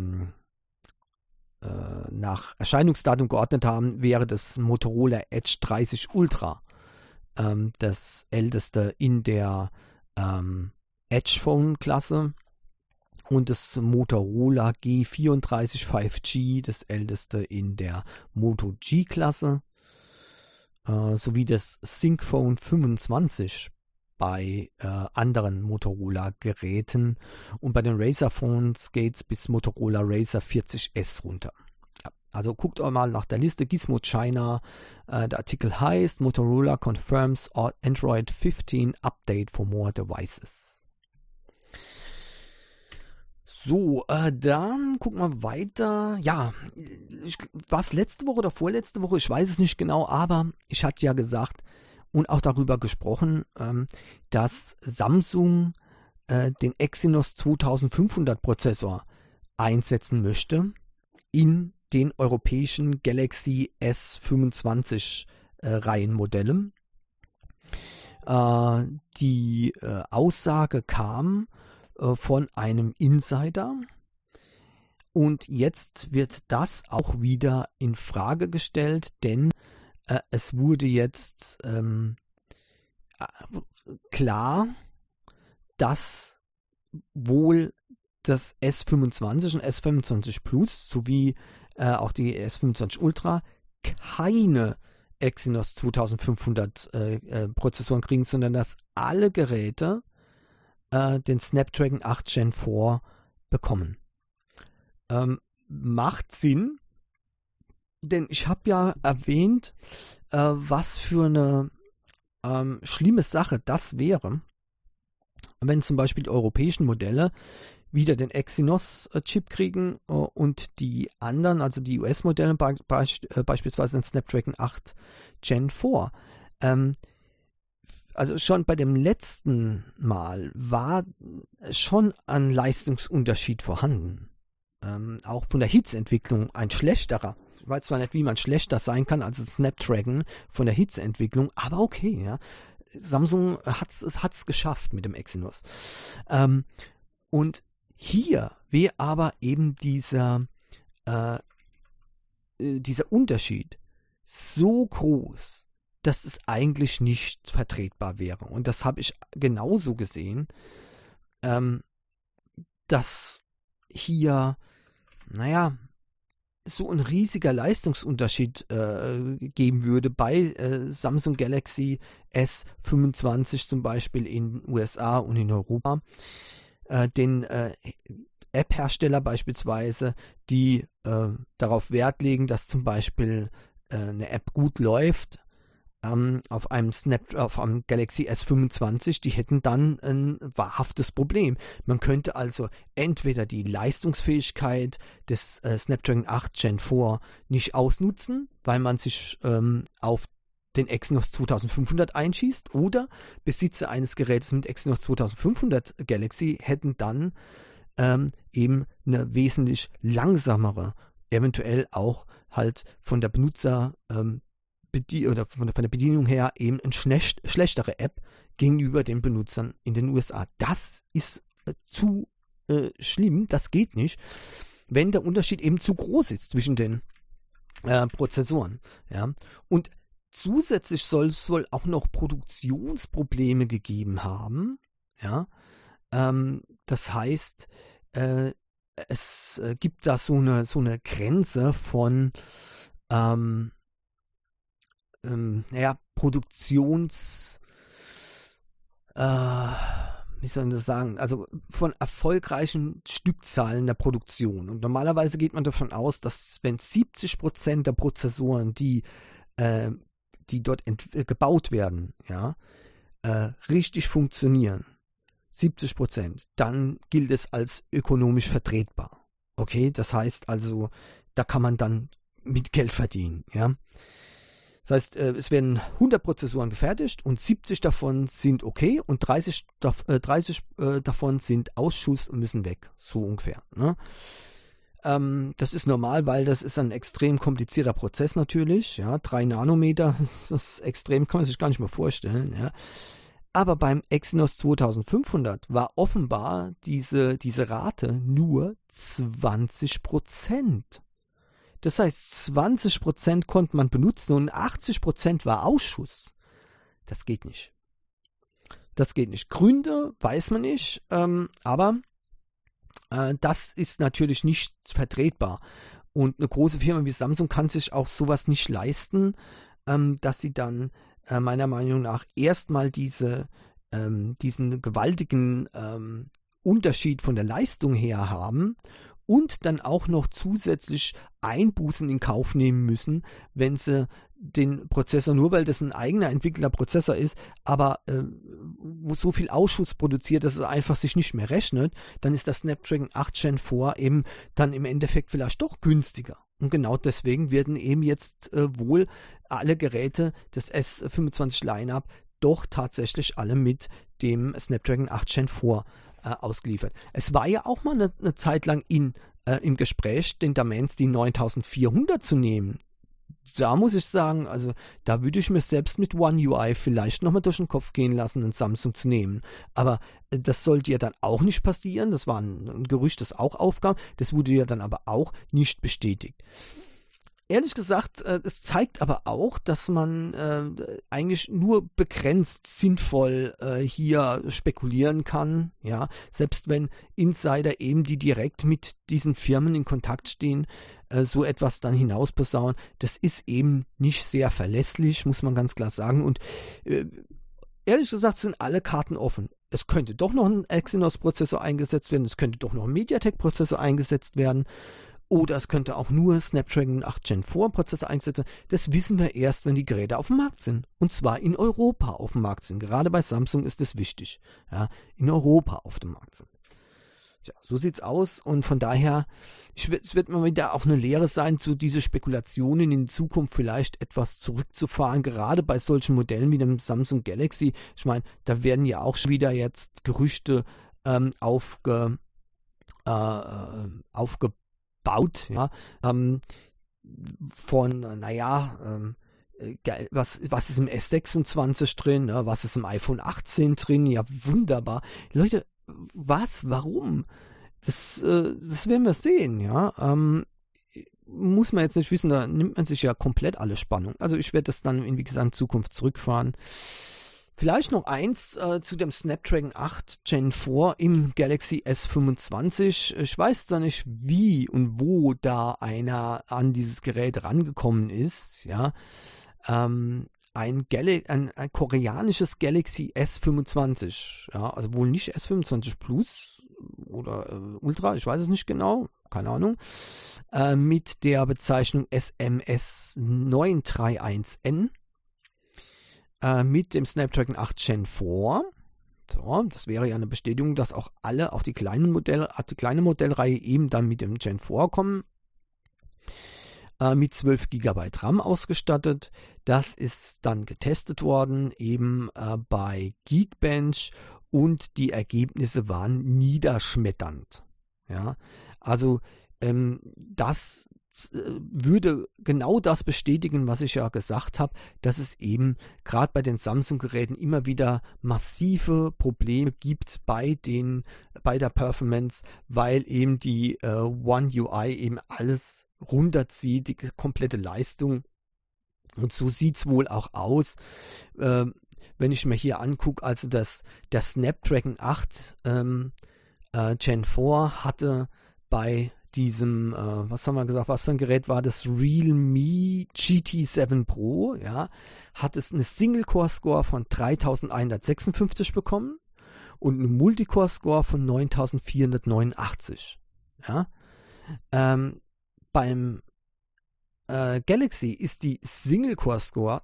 nach Erscheinungsdatum geordnet haben, wäre das Motorola Edge 30 Ultra das älteste in der Edge Phone Klasse, und das Motorola G34 5G das älteste in der Moto G Klasse, sowie das ThinkPhone 25 bei anderen Motorola-Geräten, und bei den Razer-Phones geht es bis Motorola Razer 40S runter. Ja, also guckt euch mal nach der Liste Gizmo China. Der Artikel heißt Motorola confirms Android 15 update for more devices. So, dann gucken wir weiter. Ja, war es letzte Woche oder vorletzte Woche? Ich weiß es nicht genau, aber ich hatte ja gesagt und auch darüber gesprochen, dass Samsung den Exynos 2500 Prozessor einsetzen möchte in den europäischen Galaxy S25 Reihenmodellen. Die Aussage kam von einem Insider, und jetzt wird das auch wieder in Frage gestellt, denn es wurde jetzt klar, dass wohl das S25 und S25 Plus sowie auch die S25 Ultra keine Exynos 2500 Prozessoren kriegen, sondern dass alle Geräte den Snapdragon 8 Gen 4 bekommen. Macht Sinn, denn ich habe ja erwähnt, was für eine schlimme Sache das wäre, wenn zum Beispiel die europäischen Modelle wieder den Exynos-Chip kriegen und die anderen, also die US-Modelle beispielsweise den Snapdragon 8 Gen 4. Also schon bei dem letzten Mal war schon ein Leistungsunterschied vorhanden. Auch von der Hitzeentwicklung ein schlechterer. Ich weiß zwar nicht, wie man schlechter sein kann als Snapdragon von der Hitzeentwicklung, aber okay, ja. Samsung hat es geschafft mit dem Exynos. Und hier wäre aber eben dieser Unterschied so groß, dass es eigentlich nicht vertretbar wäre. Und das habe ich genauso gesehen, dass hier, so ein riesiger Leistungsunterschied geben würde bei Samsung Galaxy S25 zum Beispiel in den USA und in Europa. Den App-Hersteller beispielsweise, die darauf Wert legen, dass zum Beispiel eine App gut läuft, auf einem Galaxy S25, die hätten dann ein wahrhaftes Problem. Man könnte also entweder die Leistungsfähigkeit des Snapdragon 8 Gen 4 nicht ausnutzen, weil man sich auf den Exynos 2500 einschießt, oder Besitzer eines Gerätes mit Exynos 2500 Galaxy hätten dann eben eine wesentlich langsamere, eventuell auch halt von der oder von der Bedienung her eben eine schlechtere App gegenüber den Benutzern in den USA. Das ist zu schlimm, das geht nicht, wenn der Unterschied eben zu groß ist zwischen den Prozessoren. Ja. Und zusätzlich soll es wohl auch noch Produktionsprobleme gegeben haben. Ja. Das heißt, es gibt da so eine Grenze von Produktions, wie soll ich das sagen, also von erfolgreichen Stückzahlen der Produktion. Und normalerweise geht man davon aus, dass wenn 70% der Prozessoren, die dort gebaut werden, ja, richtig funktionieren, 70%, dann gilt es als ökonomisch vertretbar. Okay, das heißt also, da kann man dann mit Geld verdienen, ja. Das heißt, es werden 100 Prozessoren gefertigt und 70 davon sind okay und 30 davon sind Ausschuss und müssen weg. So ungefähr. Ne? Das ist normal, weil das ist ein extrem komplizierter Prozess natürlich. Ja? 3 Nanometer, das ist extrem, kann man sich gar nicht mehr vorstellen. Ja? Aber beim Exynos 2500 war offenbar diese Rate nur 20%. Das heißt, 20% konnte man benutzen und 80% war Ausschuss. Das geht nicht. Das geht nicht. Gründe weiß man nicht, aber das ist natürlich nicht vertretbar. Und eine große Firma wie Samsung kann sich auch sowas nicht leisten, dass sie dann meiner Meinung nach erstmal diesen gewaltigen Unterschied von der Leistung her haben und dann auch noch zusätzlich Einbußen in Kauf nehmen müssen, wenn sie den Prozessor, nur weil das ein eigener entwickelter Prozessor ist, aber wo so viel Ausschuss produziert, dass es einfach sich nicht mehr rechnet, dann ist das Snapdragon 8 Gen 4 eben dann im Endeffekt vielleicht doch günstiger. Und genau deswegen werden eben jetzt wohl alle Geräte des S25 Lineup doch tatsächlich alle mit dem Snapdragon 8 Gen 4 ausgeliefert. Es war ja auch mal eine Zeit lang im Gespräch, den Dimensity 9400 zu nehmen. Da muss ich sagen, also da würde ich mir selbst mit One UI vielleicht nochmal durch den Kopf gehen lassen, einen Samsung zu nehmen. Aber das sollte ja dann auch nicht passieren. Das war ein Gerücht, das auch aufkam. Das wurde ja dann aber auch nicht bestätigt. ehrlich gesagt, es zeigt aber auch, dass man eigentlich nur begrenzt sinnvoll hier spekulieren kann. Ja, selbst wenn Insider eben, die direkt mit diesen Firmen in Kontakt stehen, so etwas dann hinausposaunen, das ist eben nicht sehr verlässlich, muss man ganz klar sagen. Und ehrlich gesagt sind alle Karten offen. Es könnte doch noch ein Exynos-Prozessor eingesetzt werden, es könnte doch noch ein MediaTek-Prozessor eingesetzt werden. Oder es könnte auch nur Snapdragon 8 Gen 4 Prozessor eingesetzt werden. Das wissen wir erst, wenn die Geräte auf dem Markt sind. Und zwar in Europa auf dem Markt sind. Gerade bei Samsung ist das wichtig. Ja, in Europa auf dem Markt sind. Tja, so sieht's aus. Und von daher, es wird mal wieder auch eine Lehre sein, zu diese Spekulationen in Zukunft vielleicht etwas zurückzufahren. Gerade bei solchen Modellen wie dem Samsung Galaxy. Ich meine, da werden ja auch schon wieder jetzt Gerüchte aufgebaut, ja, von, was ist im S26 drin, was ist im iPhone 18 drin, ja, wunderbar. Leute, warum? Das werden wir sehen, ja. Muss man jetzt nicht wissen, da nimmt man sich ja komplett alle Spannung. Also ich werde das dann wie gesagt in Zukunft zurückfahren. Vielleicht noch eins zu dem Snapdragon 8 Gen 4 im Galaxy S25. Ich weiß da nicht, wie und wo da einer an dieses Gerät rangekommen ist. Ja, ein koreanisches Galaxy S25. Ja, also wohl nicht S25 Plus oder Ultra, ich weiß es nicht genau, keine Ahnung. Mit der Bezeichnung SMS 931N. Mit dem Snapdragon 8 Gen 4. So, das wäre ja eine Bestätigung, dass auch die kleine Modellreihe eben dann mit dem Gen 4 kommen. Mit 12 GB RAM ausgestattet. Das ist dann getestet worden, eben bei Geekbench, und die Ergebnisse waren niederschmetternd. Ja, also das würde genau das bestätigen, was ich ja gesagt habe, dass es eben gerade bei den Samsung-Geräten immer wieder massive Probleme gibt bei der Performance, weil eben die One UI eben alles runterzieht, die komplette Leistung. Und so sieht es wohl auch aus, wenn ich mir hier angucke, also der Snapdragon 8 Gen 4 hatte bei diesem, was haben wir gesagt, was für ein Gerät war das? Realme GT7 Pro, ja, hat es eine Single-Core-Score von 3156 bekommen und eine Multicore-Score von 9489. Ja. Beim Galaxy ist die Single-Core-Score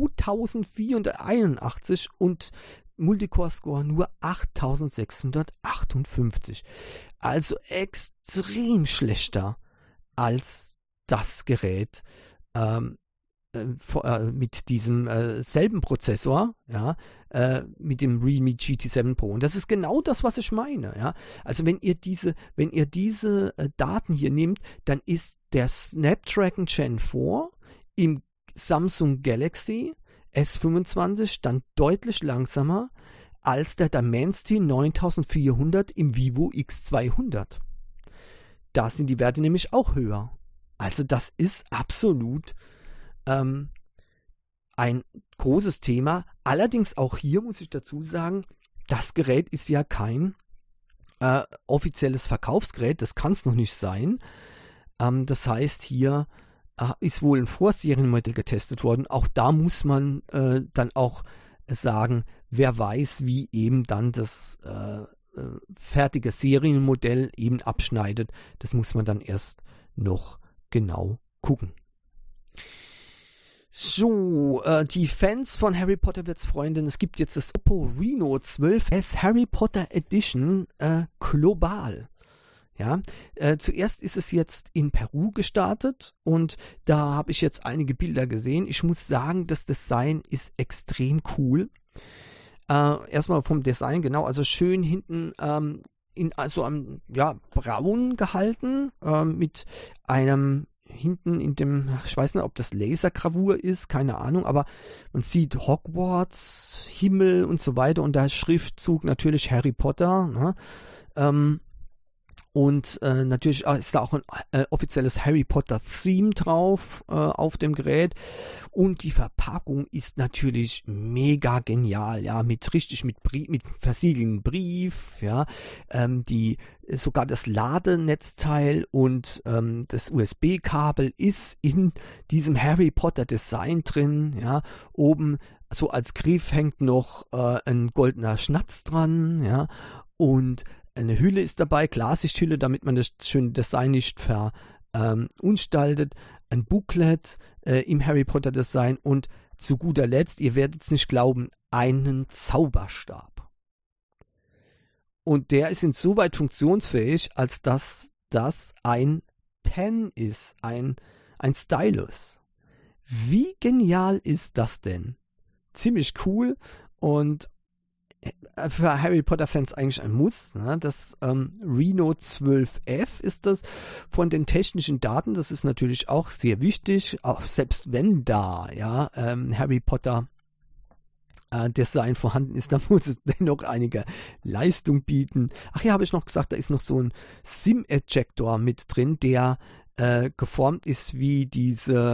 2481 und Multicore-Score nur 8658. Also extrem schlechter als das Gerät mit diesem selben Prozessor, ja, mit dem Realme GT7 Pro. Und das ist genau das, was ich meine. Ja. Also wenn ihr diese Daten hier nehmt, dann ist der Snapdragon Gen 4 im Samsung Galaxy S25 dann deutlich langsamer als der Dimensity 9400 im Vivo X200. Da sind die Werte nämlich auch höher. Also das ist absolut ein großes Thema. Allerdings auch hier muss ich dazu sagen, das Gerät ist ja kein offizielles Verkaufsgerät, das kann es noch nicht sein. Das heißt, hier ist wohl ein Vorserienmodell getestet worden. Auch da muss man dann auch sagen, wer weiß, wie eben dann das fertige Serienmodell eben abschneidet. Das muss man dann erst noch genau gucken. So, die Fans von Harry Potter wird's freuen, denn es gibt jetzt das Oppo Reno 12S Harry Potter Edition global. Ja, zuerst ist es jetzt in Peru gestartet und da habe ich jetzt einige Bilder gesehen. Ich muss sagen, das Design ist extrem cool. Erstmal vom Design, genau, also schön hinten in so einem braun gehalten mit einem hinten in dem, ich weiß nicht, ob das Lasergravur ist, keine Ahnung, aber man sieht Hogwarts, Himmel und so weiter und da ist Schriftzug natürlich Harry Potter, ne? Und natürlich ist da auch ein offizielles Harry Potter Theme drauf auf dem Gerät. Und die Verpackung ist natürlich mega genial, ja, mit versiegeltem Brief, ja, sogar das Ladenetzteil und das USB-Kabel ist in diesem Harry Potter Design drin, ja, oben so als Griff hängt noch ein goldener Schnatz dran, ja, und eine Hülle ist dabei, Glassichthülle, damit man das schöne Design nicht verunstaltet, ein Booklet im Harry Potter Design und zu guter Letzt, ihr werdet es nicht glauben, einen Zauberstab. Und der ist insoweit funktionsfähig, als dass das ein Pen ist, ein Stylus. Wie genial ist das denn? Ziemlich cool und für Harry Potter-Fans eigentlich ein Muss. Ne? Das Reno 12F ist das von den technischen Daten. Das ist natürlich auch sehr wichtig, auch selbst wenn da ja Harry Potter Design vorhanden ist, da muss es dennoch einige Leistung bieten. Ach ja, habe ich noch gesagt, da ist noch so ein SIM-Ejector mit drin, der geformt ist wie dieser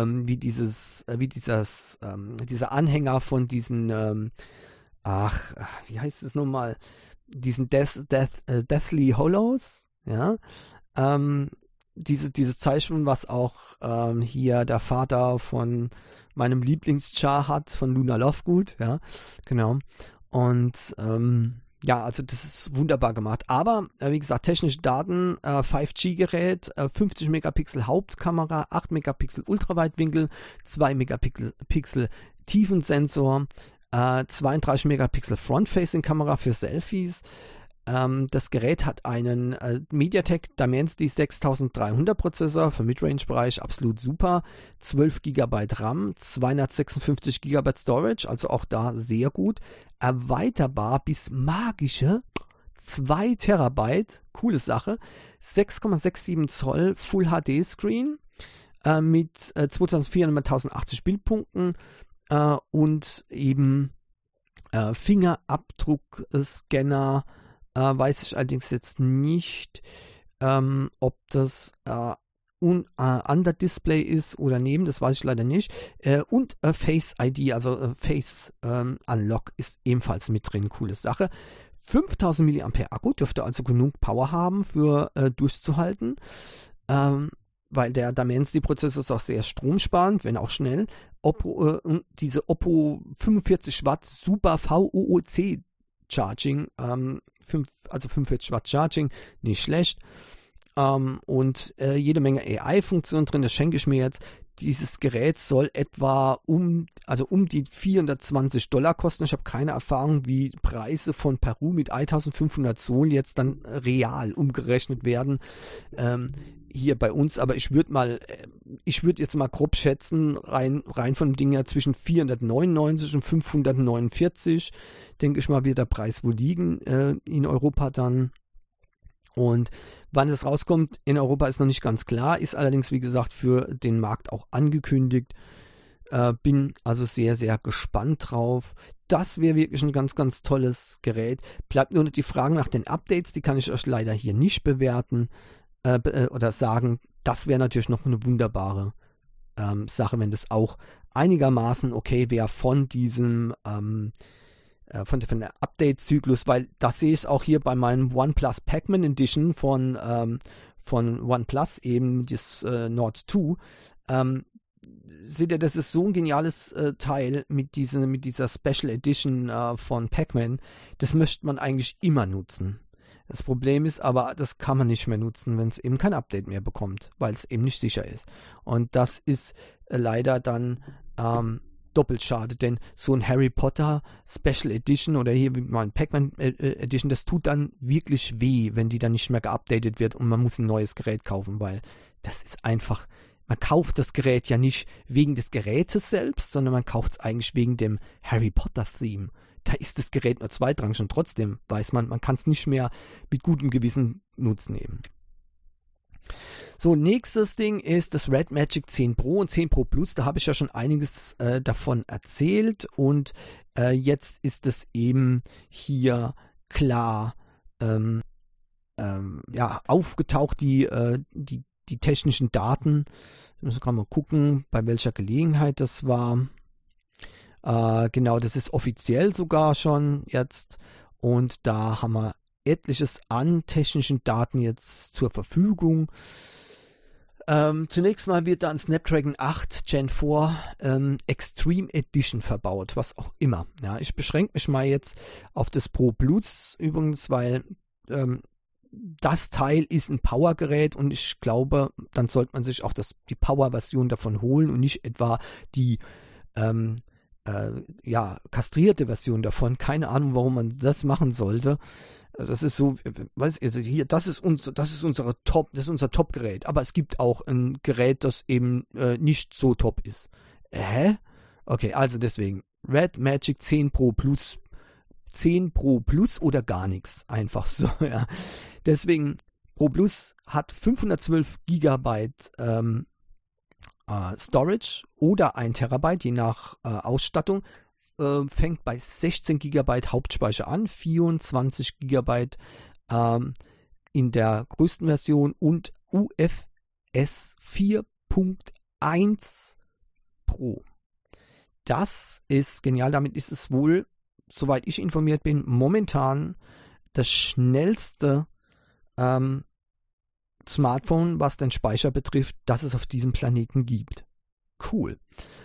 Anhänger von diesen wie heißt es nochmal? Diesen Deathly Hollows, ja. Dieses Zeichen, was auch hier der Vater von meinem Lieblingschar hat, von Luna Lovegood, ja, genau. Und ja, also das ist wunderbar gemacht. Aber, wie gesagt, technische Daten, 5G-Gerät, 50 Megapixel Hauptkamera, 8 Megapixel Ultraweitwinkel, 2 Megapixel Tiefensensor, 32 Megapixel Front-Facing-Kamera für Selfies. Das Gerät hat einen MediaTek Dimensity 6300 Prozessor für Midrange-Bereich, absolut super. 12 GB RAM, 256 GB Storage, also auch da sehr gut. Erweiterbar bis magische 2 Terabyte, coole Sache. 6,67 Zoll Full HD Screen mit 2400 x 1080 Bildpunkten. Und eben Fingerabdruckscanner, weiß ich allerdings jetzt nicht, ob das under Display ist oder neben, das weiß ich leider nicht. Und Face ID, also Face Unlock ist ebenfalls mit drin, coole Sache. 5000 mAh Akku dürfte also genug Power haben für durchzuhalten. Weil der Dimensity-Prozessor ist auch sehr stromsparend, wenn auch schnell. Diese Oppo 45 Watt Super VOOC Charging, also 45 Watt Charging, nicht schlecht. Und jede Menge AI-Funktionen drin, das schenke ich mir jetzt. Dieses Gerät soll etwa um die $420 kosten. Ich habe keine Erfahrung, wie Preise von Peru mit 1500 Sol jetzt dann real umgerechnet werden. Hier bei uns, aber ich würde jetzt mal grob schätzen, rein von dem Ding her zwischen 499 und 549, denke ich mal, wird der Preis wohl liegen in Europa dann. Und wann es rauskommt in Europa ist noch nicht ganz klar, ist allerdings wie gesagt für den Markt auch angekündigt. Bin also sehr, sehr gespannt drauf. Das wäre wirklich ein ganz, ganz tolles Gerät. Bleibt nur noch die Frage nach den Updates, die kann ich euch leider hier nicht bewerten oder sagen. Das wäre natürlich noch eine wunderbare Sache, wenn das auch einigermaßen okay wäre von diesem von der Update-Zyklus, weil das sehe ich auch hier bei meinem OnePlus Pac-Man Edition von OnePlus, eben das Nord 2. Seht ihr, das ist so ein geniales Teil mit dieser Special Edition von Pac-Man. Das möchte man eigentlich immer nutzen. Das Problem ist aber, das kann man nicht mehr nutzen, wenn es eben kein Update mehr bekommt, weil es eben nicht sicher ist. Und das ist leider dann doppelt schade, denn so ein Harry Potter Special Edition oder hier wie mein Pac-Man Edition, das tut dann wirklich weh, wenn die dann nicht mehr geupdatet wird und man muss ein neues Gerät kaufen, weil das ist einfach, man kauft das Gerät ja nicht wegen des Gerätes selbst, sondern man kauft es eigentlich wegen dem Harry Potter Theme. Da ist das Gerät nur zweitrangig und trotzdem weiß man, man kann es nicht mehr mit gutem Gewissen nutzen eben. So, nächstes Ding ist das Red Magic 10 Pro und 10 Pro Plus. Da habe ich ja schon einiges davon erzählt und jetzt ist es eben hier klar aufgetaucht, die technischen Daten. Ich muss gerade mal gucken, bei welcher Gelegenheit das war. Genau, das ist offiziell sogar schon jetzt. Und da haben wir etliches an technischen Daten jetzt zur Verfügung. Zunächst mal wird da ein Snapdragon 8 Gen 4 Extreme Edition verbaut, was auch immer. Ja, ich beschränke mich mal jetzt auf das Pro Plus übrigens, weil das Teil ist ein Power-Gerät und ich glaube, dann sollte man sich auch die Power-Version davon holen und nicht etwa die kastrierte Version davon. Keine Ahnung, warum man das machen sollte. Das ist so, das ist unser Top-Gerät. Aber es gibt auch ein Gerät, das eben nicht so top ist. Hä? Okay, also deswegen Red Magic 10 Pro Plus oder gar nichts. Einfach so, ja. Deswegen, Pro Plus hat 512 GB Storage oder 1 Terabyte, je nach Ausstattung. Fängt bei 16 GB Hauptspeicher an, 24 GB in der größten Version und UFS 4.1 Pro. Das ist genial, damit ist es wohl, soweit ich informiert bin, momentan das schnellste Smartphone, was den Speicher betrifft, das es auf diesem Planeten gibt. Cool.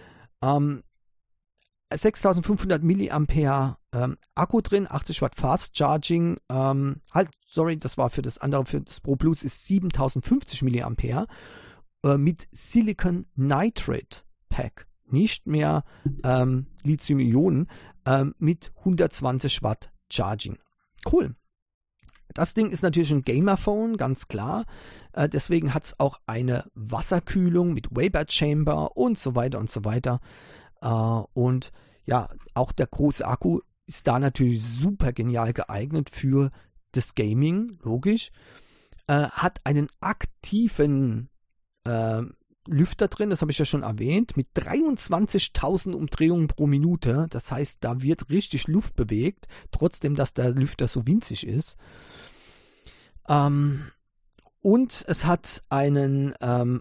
6500 mAh Akku drin, 80 Watt Fast Charging. Das war für das andere, für das Pro Plus ist 7050 mAh mit Silicon Nitrate Pack. Nicht mehr Lithium-Ionen mit 120 Watt Charging. Cool. Das Ding ist natürlich ein Gamer-Phone, ganz klar. Deswegen hat es auch eine Wasserkühlung mit Vapor Chamber und so weiter und so weiter. Und ja, auch der große Akku ist da natürlich super genial geeignet für das Gaming, logisch. Hat einen aktiven Lüfter drin, das habe ich ja schon erwähnt, mit 23.000 Umdrehungen pro Minute. Das heißt, da wird richtig Luft bewegt, trotzdem, dass der Lüfter so winzig ist. Und es hat einen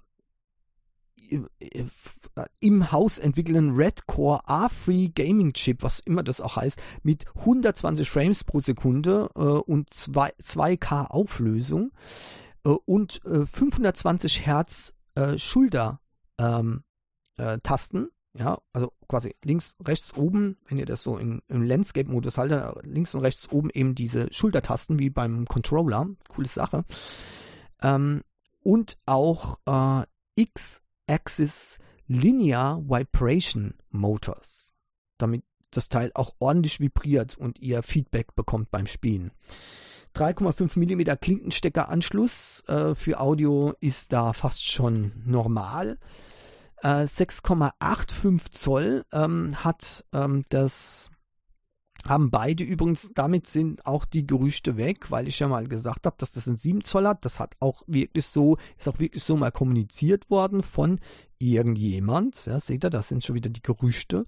im Haus entwickelten Red-Core A3 Gaming Chip, was immer das auch heißt, mit 120 Frames pro Sekunde und 2K Auflösung und 520 Hertz Schultertasten, ja, also quasi links, rechts, oben, wenn ihr das so im Landscape-Modus haltet, links und rechts oben eben diese Schultertasten wie beim Controller, coole Sache. Und auch X-Axis Linear Vibration Motors, damit das Teil auch ordentlich vibriert und ihr Feedback bekommt beim Spielen. 3,5 mm Klinkensteckeranschluss für Audio ist da fast schon normal. 6,85 Zoll haben beide übrigens, damit sind auch die Gerüchte weg, weil ich ja mal gesagt habe, dass das ein 7 Zoll hat. Das ist auch wirklich so mal kommuniziert worden von irgendjemand. Ja, seht ihr, das sind schon wieder die Gerüchte.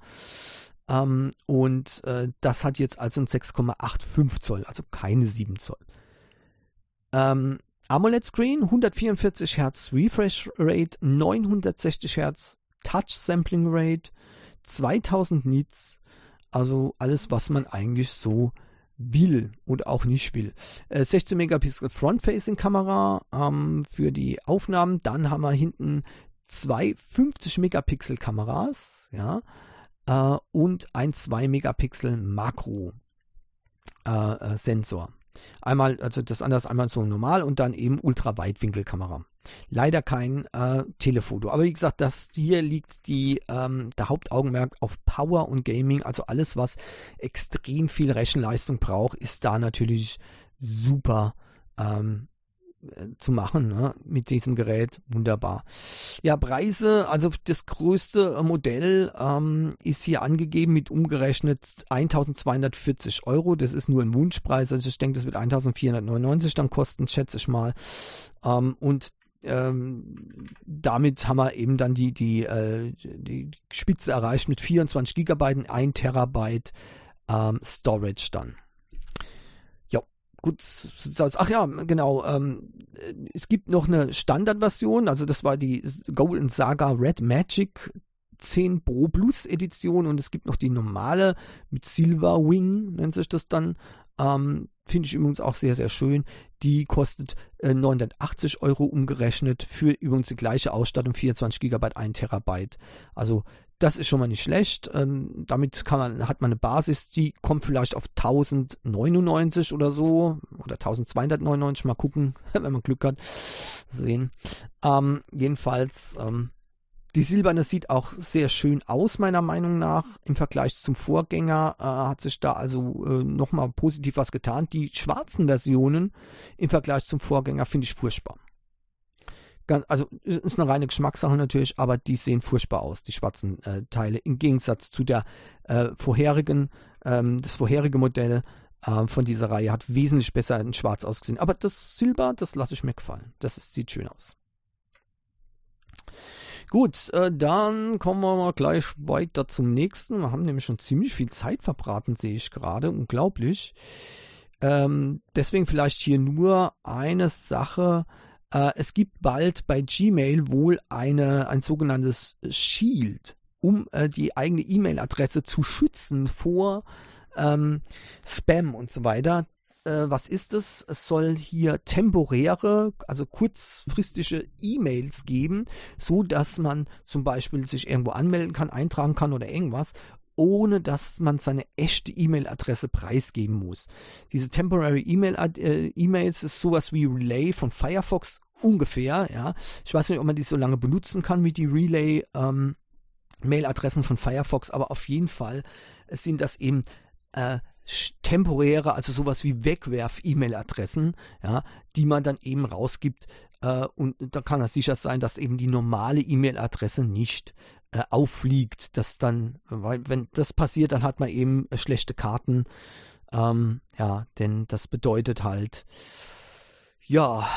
Das hat jetzt also ein 6,85 Zoll, also keine 7 Zoll. AMOLED-Screen, 144 Hertz Refresh Rate, 960 Hertz Touch Sampling Rate, 2000 Nits, also alles, was man eigentlich so will oder auch nicht will. 16 Megapixel Front-Facing-Kamera für die Aufnahmen, dann haben wir hinten zwei 50 Megapixel Kameras, ja, und ein 2 Megapixel Makro Sensor. Einmal, also das andere ist einmal so normal und dann eben Ultraweitwinkelkamera. Leider kein Telefoto. Aber wie gesagt, hier liegt der Hauptaugenmerk auf Power und Gaming. Also alles, was extrem viel Rechenleistung braucht, ist da natürlich super zu machen, ne? Mit diesem Gerät. Wunderbar. Ja, Preise, also das größte Modell ist hier angegeben mit umgerechnet 1.240 Euro. Das ist nur ein Wunschpreis. Also ich denke, das wird 1.499 dann kosten, schätze ich mal. Damit haben wir eben dann die Spitze erreicht mit 24 GB, 1 Terabyte Storage dann. gut, ach ja, genau, es gibt noch eine Standardversion, also das war die Golden Saga Red Magic 10 Pro Plus Edition und es gibt noch die normale mit Silver Wing, nennt sich das dann. Finde ich übrigens auch sehr, sehr schön. Die kostet 980 € umgerechnet für übrigens die gleiche Ausstattung, 24 GB, 1 Terabyte. Also das ist schon mal nicht schlecht. Damit hat man eine Basis, die kommt vielleicht auf 1099 oder so oder 1299, mal gucken, wenn man Glück hat, sehen. Jedenfalls, die silberne sieht auch sehr schön aus, meiner Meinung nach. Im Vergleich zum Vorgänger hat sich da also nochmal positiv was getan. Die schwarzen Versionen im Vergleich zum Vorgänger finde ich furchtbar. Also ist eine reine Geschmackssache natürlich, aber die sehen furchtbar aus, die schwarzen Teile, im Gegensatz zu der vorherigen, das vorherige Modell von dieser Reihe hat wesentlich besser in schwarz ausgesehen. Aber das Silber, das lasse ich mir gefallen. Sieht schön aus. Gut, dann kommen wir mal gleich weiter zum nächsten. Wir haben nämlich schon ziemlich viel Zeit verbraten, sehe ich gerade. Unglaublich. Deswegen vielleicht hier nur eine Sache. Es gibt bald bei Gmail wohl ein sogenanntes Shield, um die eigene E-Mail-Adresse zu schützen vor Spam und so weiter. Was ist es? Es soll hier temporäre, also kurzfristige E-Mails geben, so dass man zum Beispiel sich irgendwo anmelden kann, eintragen kann oder irgendwas, ohne dass man seine echte E-Mail-Adresse preisgeben muss. Diese Temporary E-Mails ist sowas wie Relay von Firefox ungefähr. Ja. Ich weiß nicht, ob man die so lange benutzen kann wie die Relay Mail-Adressen von Firefox, aber auf jeden Fall sind das eben temporäre, also sowas wie Wegwerf-E-Mail-Adressen, ja, die man dann eben rausgibt und da kann es sicher sein, dass eben die normale E-Mail-Adresse nicht auffliegt, dass dann, weil wenn das passiert, dann hat man eben schlechte Karten, ja, denn das bedeutet halt, ja,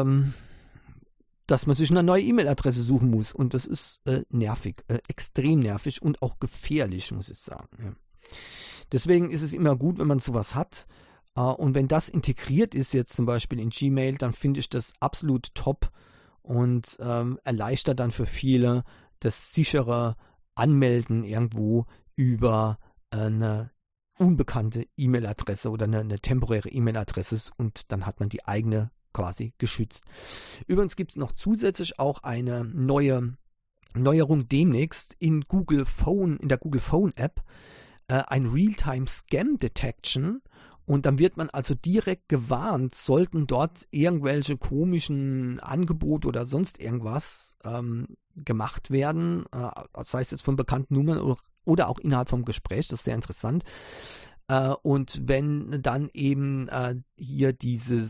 dass man sich eine neue E-Mail-Adresse suchen muss und das ist nervig, extrem nervig und auch gefährlich, muss ich sagen, ja. Deswegen ist es immer gut, wenn man sowas hat. Und wenn das integriert ist, jetzt zum Beispiel in Gmail, dann finde ich das absolut top und erleichtert dann für viele das sichere Anmelden irgendwo über eine unbekannte E-Mail-Adresse oder eine temporäre E-Mail-Adresse und dann hat man die eigene quasi geschützt. Übrigens gibt es noch zusätzlich auch eine neue Neuerung demnächst in der Google Phone App. Ein Realtime Scam Detection und dann wird man also direkt gewarnt, sollten dort irgendwelche komischen Angebote oder sonst irgendwas gemacht werden, das heißt jetzt von bekannten Nummern oder auch innerhalb vom Gespräch, das ist sehr interessant. Und wenn dann eben hier diese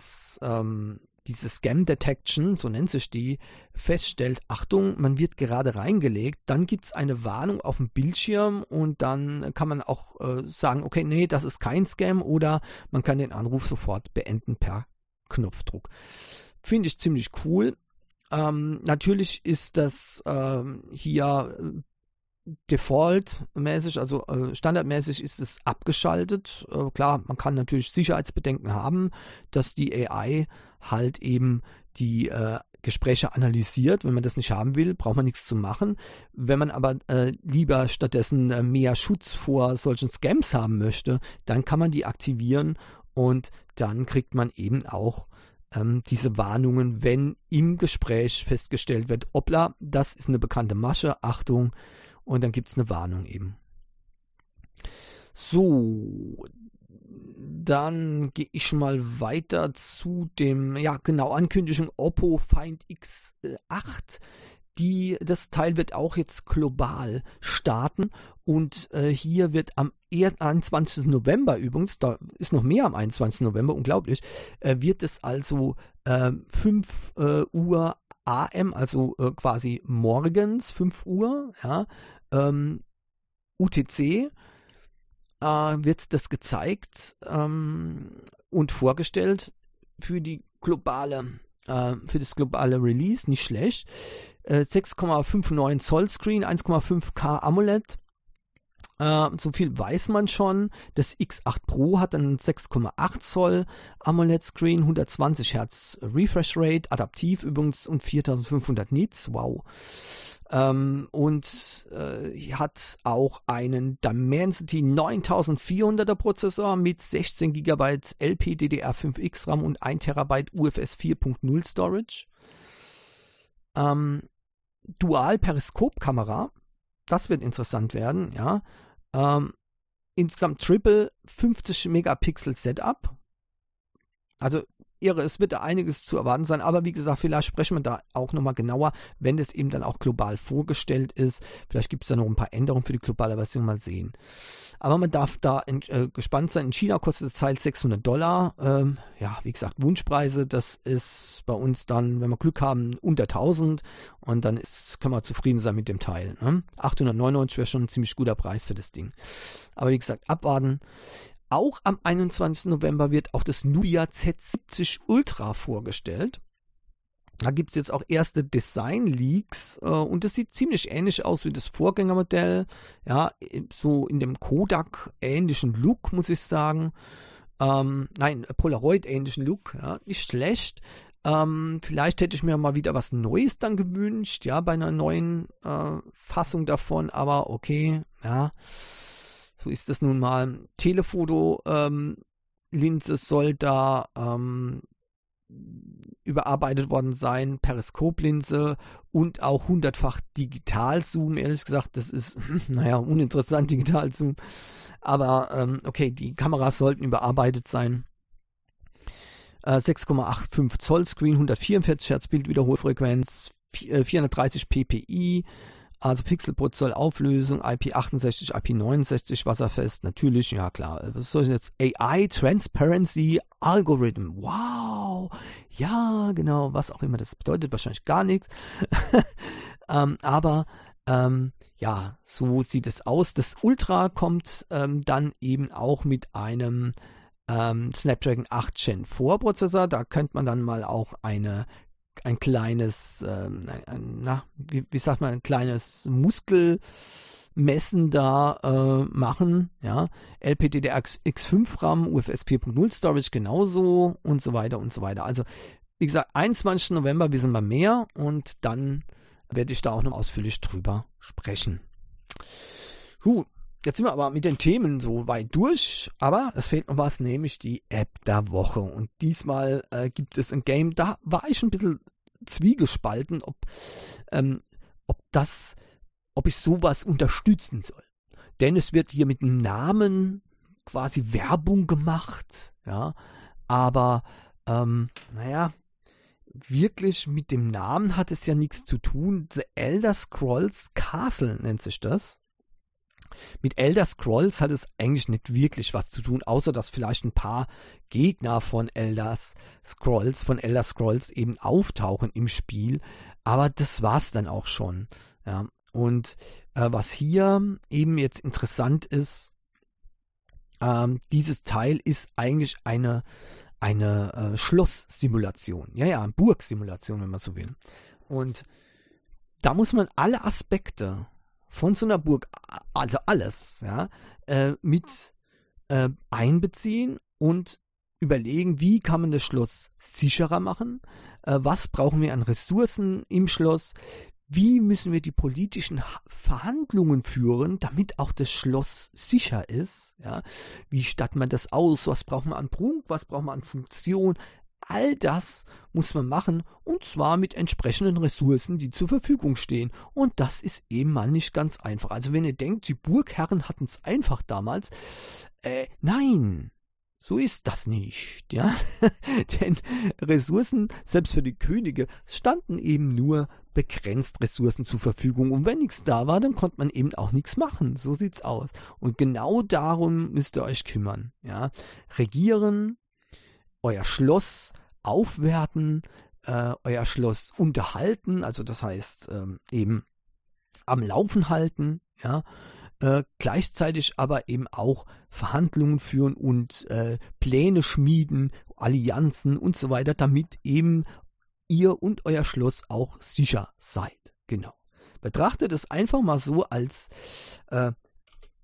Scam Detection, so nennt sich die, feststellt, Achtung, man wird gerade reingelegt, dann gibt es eine Warnung auf dem Bildschirm und dann kann man auch sagen, okay, nee, das ist kein Scam oder man kann den Anruf sofort beenden per Knopfdruck. Finde ich ziemlich cool. Natürlich ist das hier default-mäßig, also standardmäßig ist es abgeschaltet. Klar, man kann natürlich Sicherheitsbedenken haben, dass die AI halt eben die Gespräche analysiert. Wenn man das nicht haben will, braucht man nichts zu machen. Wenn man aber lieber stattdessen mehr Schutz vor solchen Scams haben möchte, dann kann man die aktivieren und dann kriegt man eben auch diese Warnungen, wenn im Gespräch festgestellt wird, hoppla, das ist eine bekannte Masche, Achtung, und dann gibt es eine Warnung eben. So, dann gehe ich mal weiter zu dem, ja genau, Ankündigung Oppo Find X8. Das Teil wird auch jetzt global starten und hier wird am 21. November übrigens, da ist noch mehr am 21. November, unglaublich, wird es also 5 Uhr AM, also quasi morgens 5 Uhr, ja, UTC, wird das gezeigt und vorgestellt für das globale Release, nicht schlecht. 6,59 Zoll Screen, 1,5K AMOLED. So viel weiß man schon. Das X8 Pro hat einen 6,8 Zoll AMOLED-Screen, 120 Hertz Refresh Rate, adaptiv übrigens und 4500 Nits, wow. Und hat auch einen Dimensity 9400er Prozessor mit 16 GB LPDDR5X RAM und 1 TB UFS 4.0 Storage. Dual-Periskop-Kamera, das wird interessant werden, ja. Insgesamt Triple 50 Megapixel Setup. Also es wird da einiges zu erwarten sein, aber wie gesagt, vielleicht sprechen wir da auch nochmal genauer, wenn das eben dann auch global vorgestellt ist. Vielleicht gibt es da noch ein paar Änderungen für die globale Version, mal sehen. Aber man darf da gespannt sein. In China kostet das Teil $600. Ja, wie gesagt, Wunschpreise, das ist bei uns dann, wenn wir Glück haben, unter 1000 und dann kann man zufrieden sein mit dem Teil. Ne? 899 wäre schon ein ziemlich guter Preis für das Ding. Aber wie gesagt, abwarten. Auch am 21. November wird auch das Nubia Z70 Ultra vorgestellt. Da gibt es jetzt auch erste Design-Leaks und das sieht ziemlich ähnlich aus wie das Vorgängermodell. Ja, so in dem Kodak-ähnlichen Look, muss ich sagen. Nein, Polaroid-ähnlichen Look, ja, nicht schlecht. Vielleicht hätte ich mir mal wieder was Neues dann gewünscht, ja, bei einer neuen Fassung davon, aber okay, ja. So ist das nun mal. Telefoto-Linse soll da überarbeitet worden sein, Periskoplinse und auch 100-fach Digitalzoom. Ehrlich gesagt, das ist, uninteressant, Digitalzoom. Aber okay, die Kameras sollten überarbeitet sein. 6,85 Zoll Screen, 144 Hertz Bildwiederholfrequenz, 430 ppi. Also Pixel pro Zoll Auflösung, IP68, IP69, wasserfest, natürlich, ja klar. Was soll jetzt? AI Transparency Algorithm. Wow. Ja, genau, was auch immer das bedeutet, wahrscheinlich gar nichts. Aber ja, so sieht es aus. Das Ultra kommt dann eben auch mit einem Snapdragon 8 Gen 4 Prozessor. Da könnte man dann mal auch ein kleines, wie sagt man, ein kleines Muskelmessen da machen, ja, LPDDR5 RAM, UFS 4.0 Storage genauso und so weiter und so weiter. Also, wie gesagt, 21. November wissen wir mehr und dann werde ich da auch noch ausführlich drüber sprechen. Jetzt sind wir aber mit den Themen so weit durch, aber es fehlt noch was, nämlich die App der Woche. Und diesmal gibt es ein Game, da war ich ein bisschen zwiegespalten, ob ich sowas unterstützen soll. Denn es wird hier mit dem Namen quasi Werbung gemacht, ja, aber wirklich mit dem Namen hat es ja nichts zu tun. The Elder Scrolls Castle nennt sich das. Mit Elder Scrolls hat es eigentlich nicht wirklich was zu tun, außer dass vielleicht ein paar Gegner von Elder Scrolls eben auftauchen im Spiel, aber das war's dann auch schon. Ja. Und was hier eben jetzt interessant ist, dieses Teil ist eigentlich eine Schlosssimulation, ja, Burgsimulation, wenn man so will. Und da muss man alle Aspekte von so einer Burg, also alles, ja, mit einbeziehen und überlegen, wie kann man das Schloss sicherer machen, was brauchen wir an Ressourcen im Schloss, wie müssen wir die politischen Verhandlungen führen, damit auch das Schloss sicher ist, ja, wie statten wir das aus, was brauchen wir an Prunk, was brauchen wir an Funktion. All das muss man machen und zwar mit entsprechenden Ressourcen, die zur Verfügung stehen. Und das ist eben mal nicht ganz einfach. Also wenn ihr denkt, die Burgherren hatten es einfach damals, nein, so ist das nicht. Ja? Denn Ressourcen, selbst für die Könige, standen eben nur begrenzt Ressourcen zur Verfügung. Und wenn nichts da war, dann konnte man eben auch nichts machen. So sieht's aus. Und genau darum müsst ihr euch kümmern. Ja? Regieren, euer Schloss aufwerten, euer Schloss unterhalten, also das heißt eben am Laufen halten, ja, gleichzeitig aber eben auch Verhandlungen führen und Pläne schmieden, Allianzen und so weiter, damit eben ihr und euer Schloss auch sicher seid. Genau. Betrachtet es einfach mal so als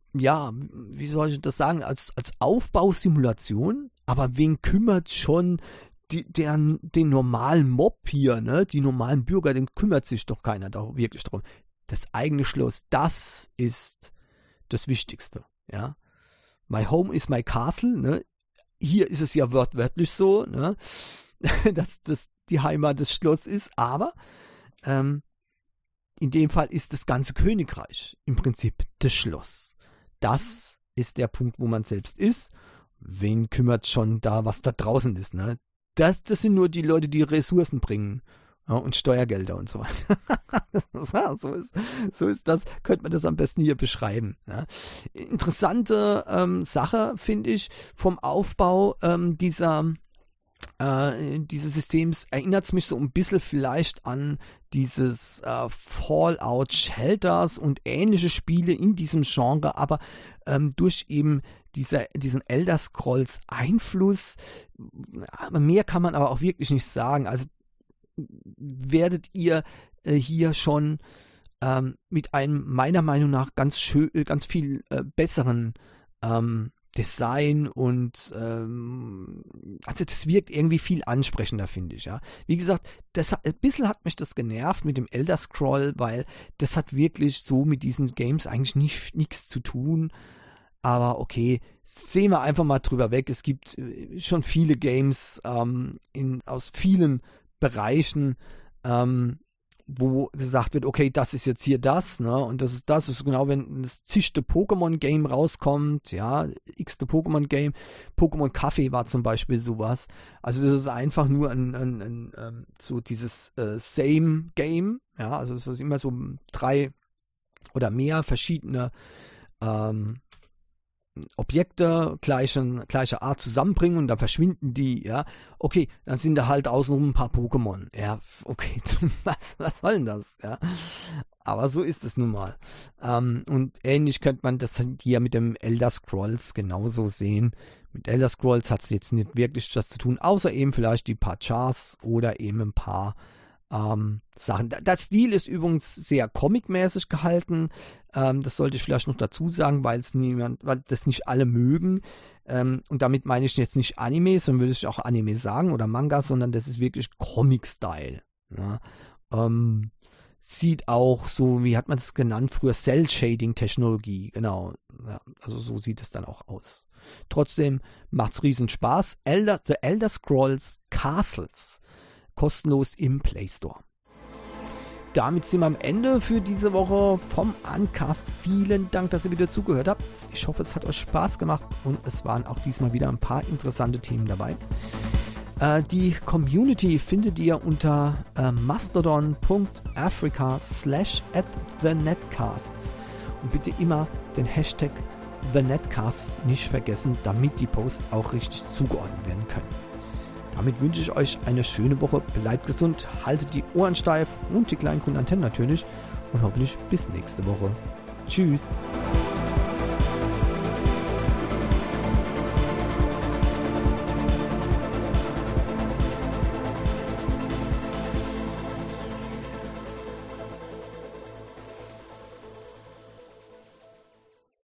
ja, wie soll ich das sagen, als Aufbausimulation, aber wen kümmert schon den normalen Mob hier, ne? Die normalen Bürger, den kümmert sich doch keiner da wirklich drum. Das eigene Schloss, das ist das Wichtigste, ja. My home is my castle, ne? Hier ist es ja wörtlich so, ne? dass das die Heimat des Schloss ist, aber in dem Fall ist das ganze Königreich im Prinzip das Schloss. Das ist der Punkt, wo man selbst ist. Wen kümmert schon da, was da draußen ist, ne? Das sind nur die Leute, die Ressourcen bringen, ja, und Steuergelder und so weiter. so ist das, könnte man das am besten hier beschreiben. Ja. Interessante Sache, finde ich, vom Aufbau dieses Systems erinnert es mich so ein bisschen vielleicht an dieses Fallout Shelters und ähnliche Spiele in diesem Genre, aber durch eben diesen Elder Scrolls Einfluss, mehr kann man aber auch wirklich nicht sagen. Also werdet ihr hier schon mit einem meiner Meinung nach ganz viel besseren Design und also das wirkt irgendwie viel ansprechender, finde ich, ja. Wie gesagt, ein bisschen hat mich das genervt mit dem Elder Scroll, weil das hat wirklich so mit diesen Games eigentlich nichts zu tun. Aber okay, sehen wir einfach mal drüber weg. Es gibt schon viele Games aus vielen Bereichen, wo gesagt wird, okay, das ist jetzt hier das, ne? Und das ist genau, wenn das zigste Pokémon-Game rauskommt, ja, x-te Pokémon-Game. Pokémon Kaffee war zum Beispiel sowas. Also das ist einfach nur so dieses Same-Game, ja, also es ist immer so 3 oder mehr verschiedene Objekte gleicher Art zusammenbringen und dann verschwinden die, ja. Okay, dann sind da halt außenrum ein paar Pokémon. Ja, okay, was soll denn das, ja. Aber so ist es nun mal. Und ähnlich könnte man das hier mit dem Elder Scrolls genauso sehen. Mit Elder Scrolls hat es jetzt nicht wirklich was zu tun, außer eben vielleicht die paar Chars oder eben ein paar Sachen. Der Stil ist übrigens sehr comic-mäßig gehalten. Das sollte ich vielleicht noch dazu sagen, weil das nicht alle mögen. Und damit meine ich jetzt nicht Anime, sondern würde ich auch Anime sagen oder Manga, sondern das ist wirklich Comic-Style. Ja. Sieht auch so, wie hat man das genannt früher, Cell-Shading-Technologie. Genau. Ja, also so sieht es dann auch aus. Trotzdem macht's riesen Spaß. The Elder Scrolls Castles. Kostenlos im Play Store. Damit sind wir am Ende für diese Woche vom Uncast. Vielen Dank, dass ihr wieder zugehört habt. Ich hoffe, es hat euch Spaß gemacht und es waren auch diesmal wieder ein paar interessante Themen dabei. Die Community findet ihr unter mastodon.africa/@thenetcasts und bitte immer den Hashtag TheNetcasts nicht vergessen, damit die Posts auch richtig zugeordnet werden können. Damit wünsche ich euch eine schöne Woche, bleibt gesund, haltet die Ohren steif und die kleinen grünen Antennen natürlich und hoffentlich bis nächste Woche. Tschüss!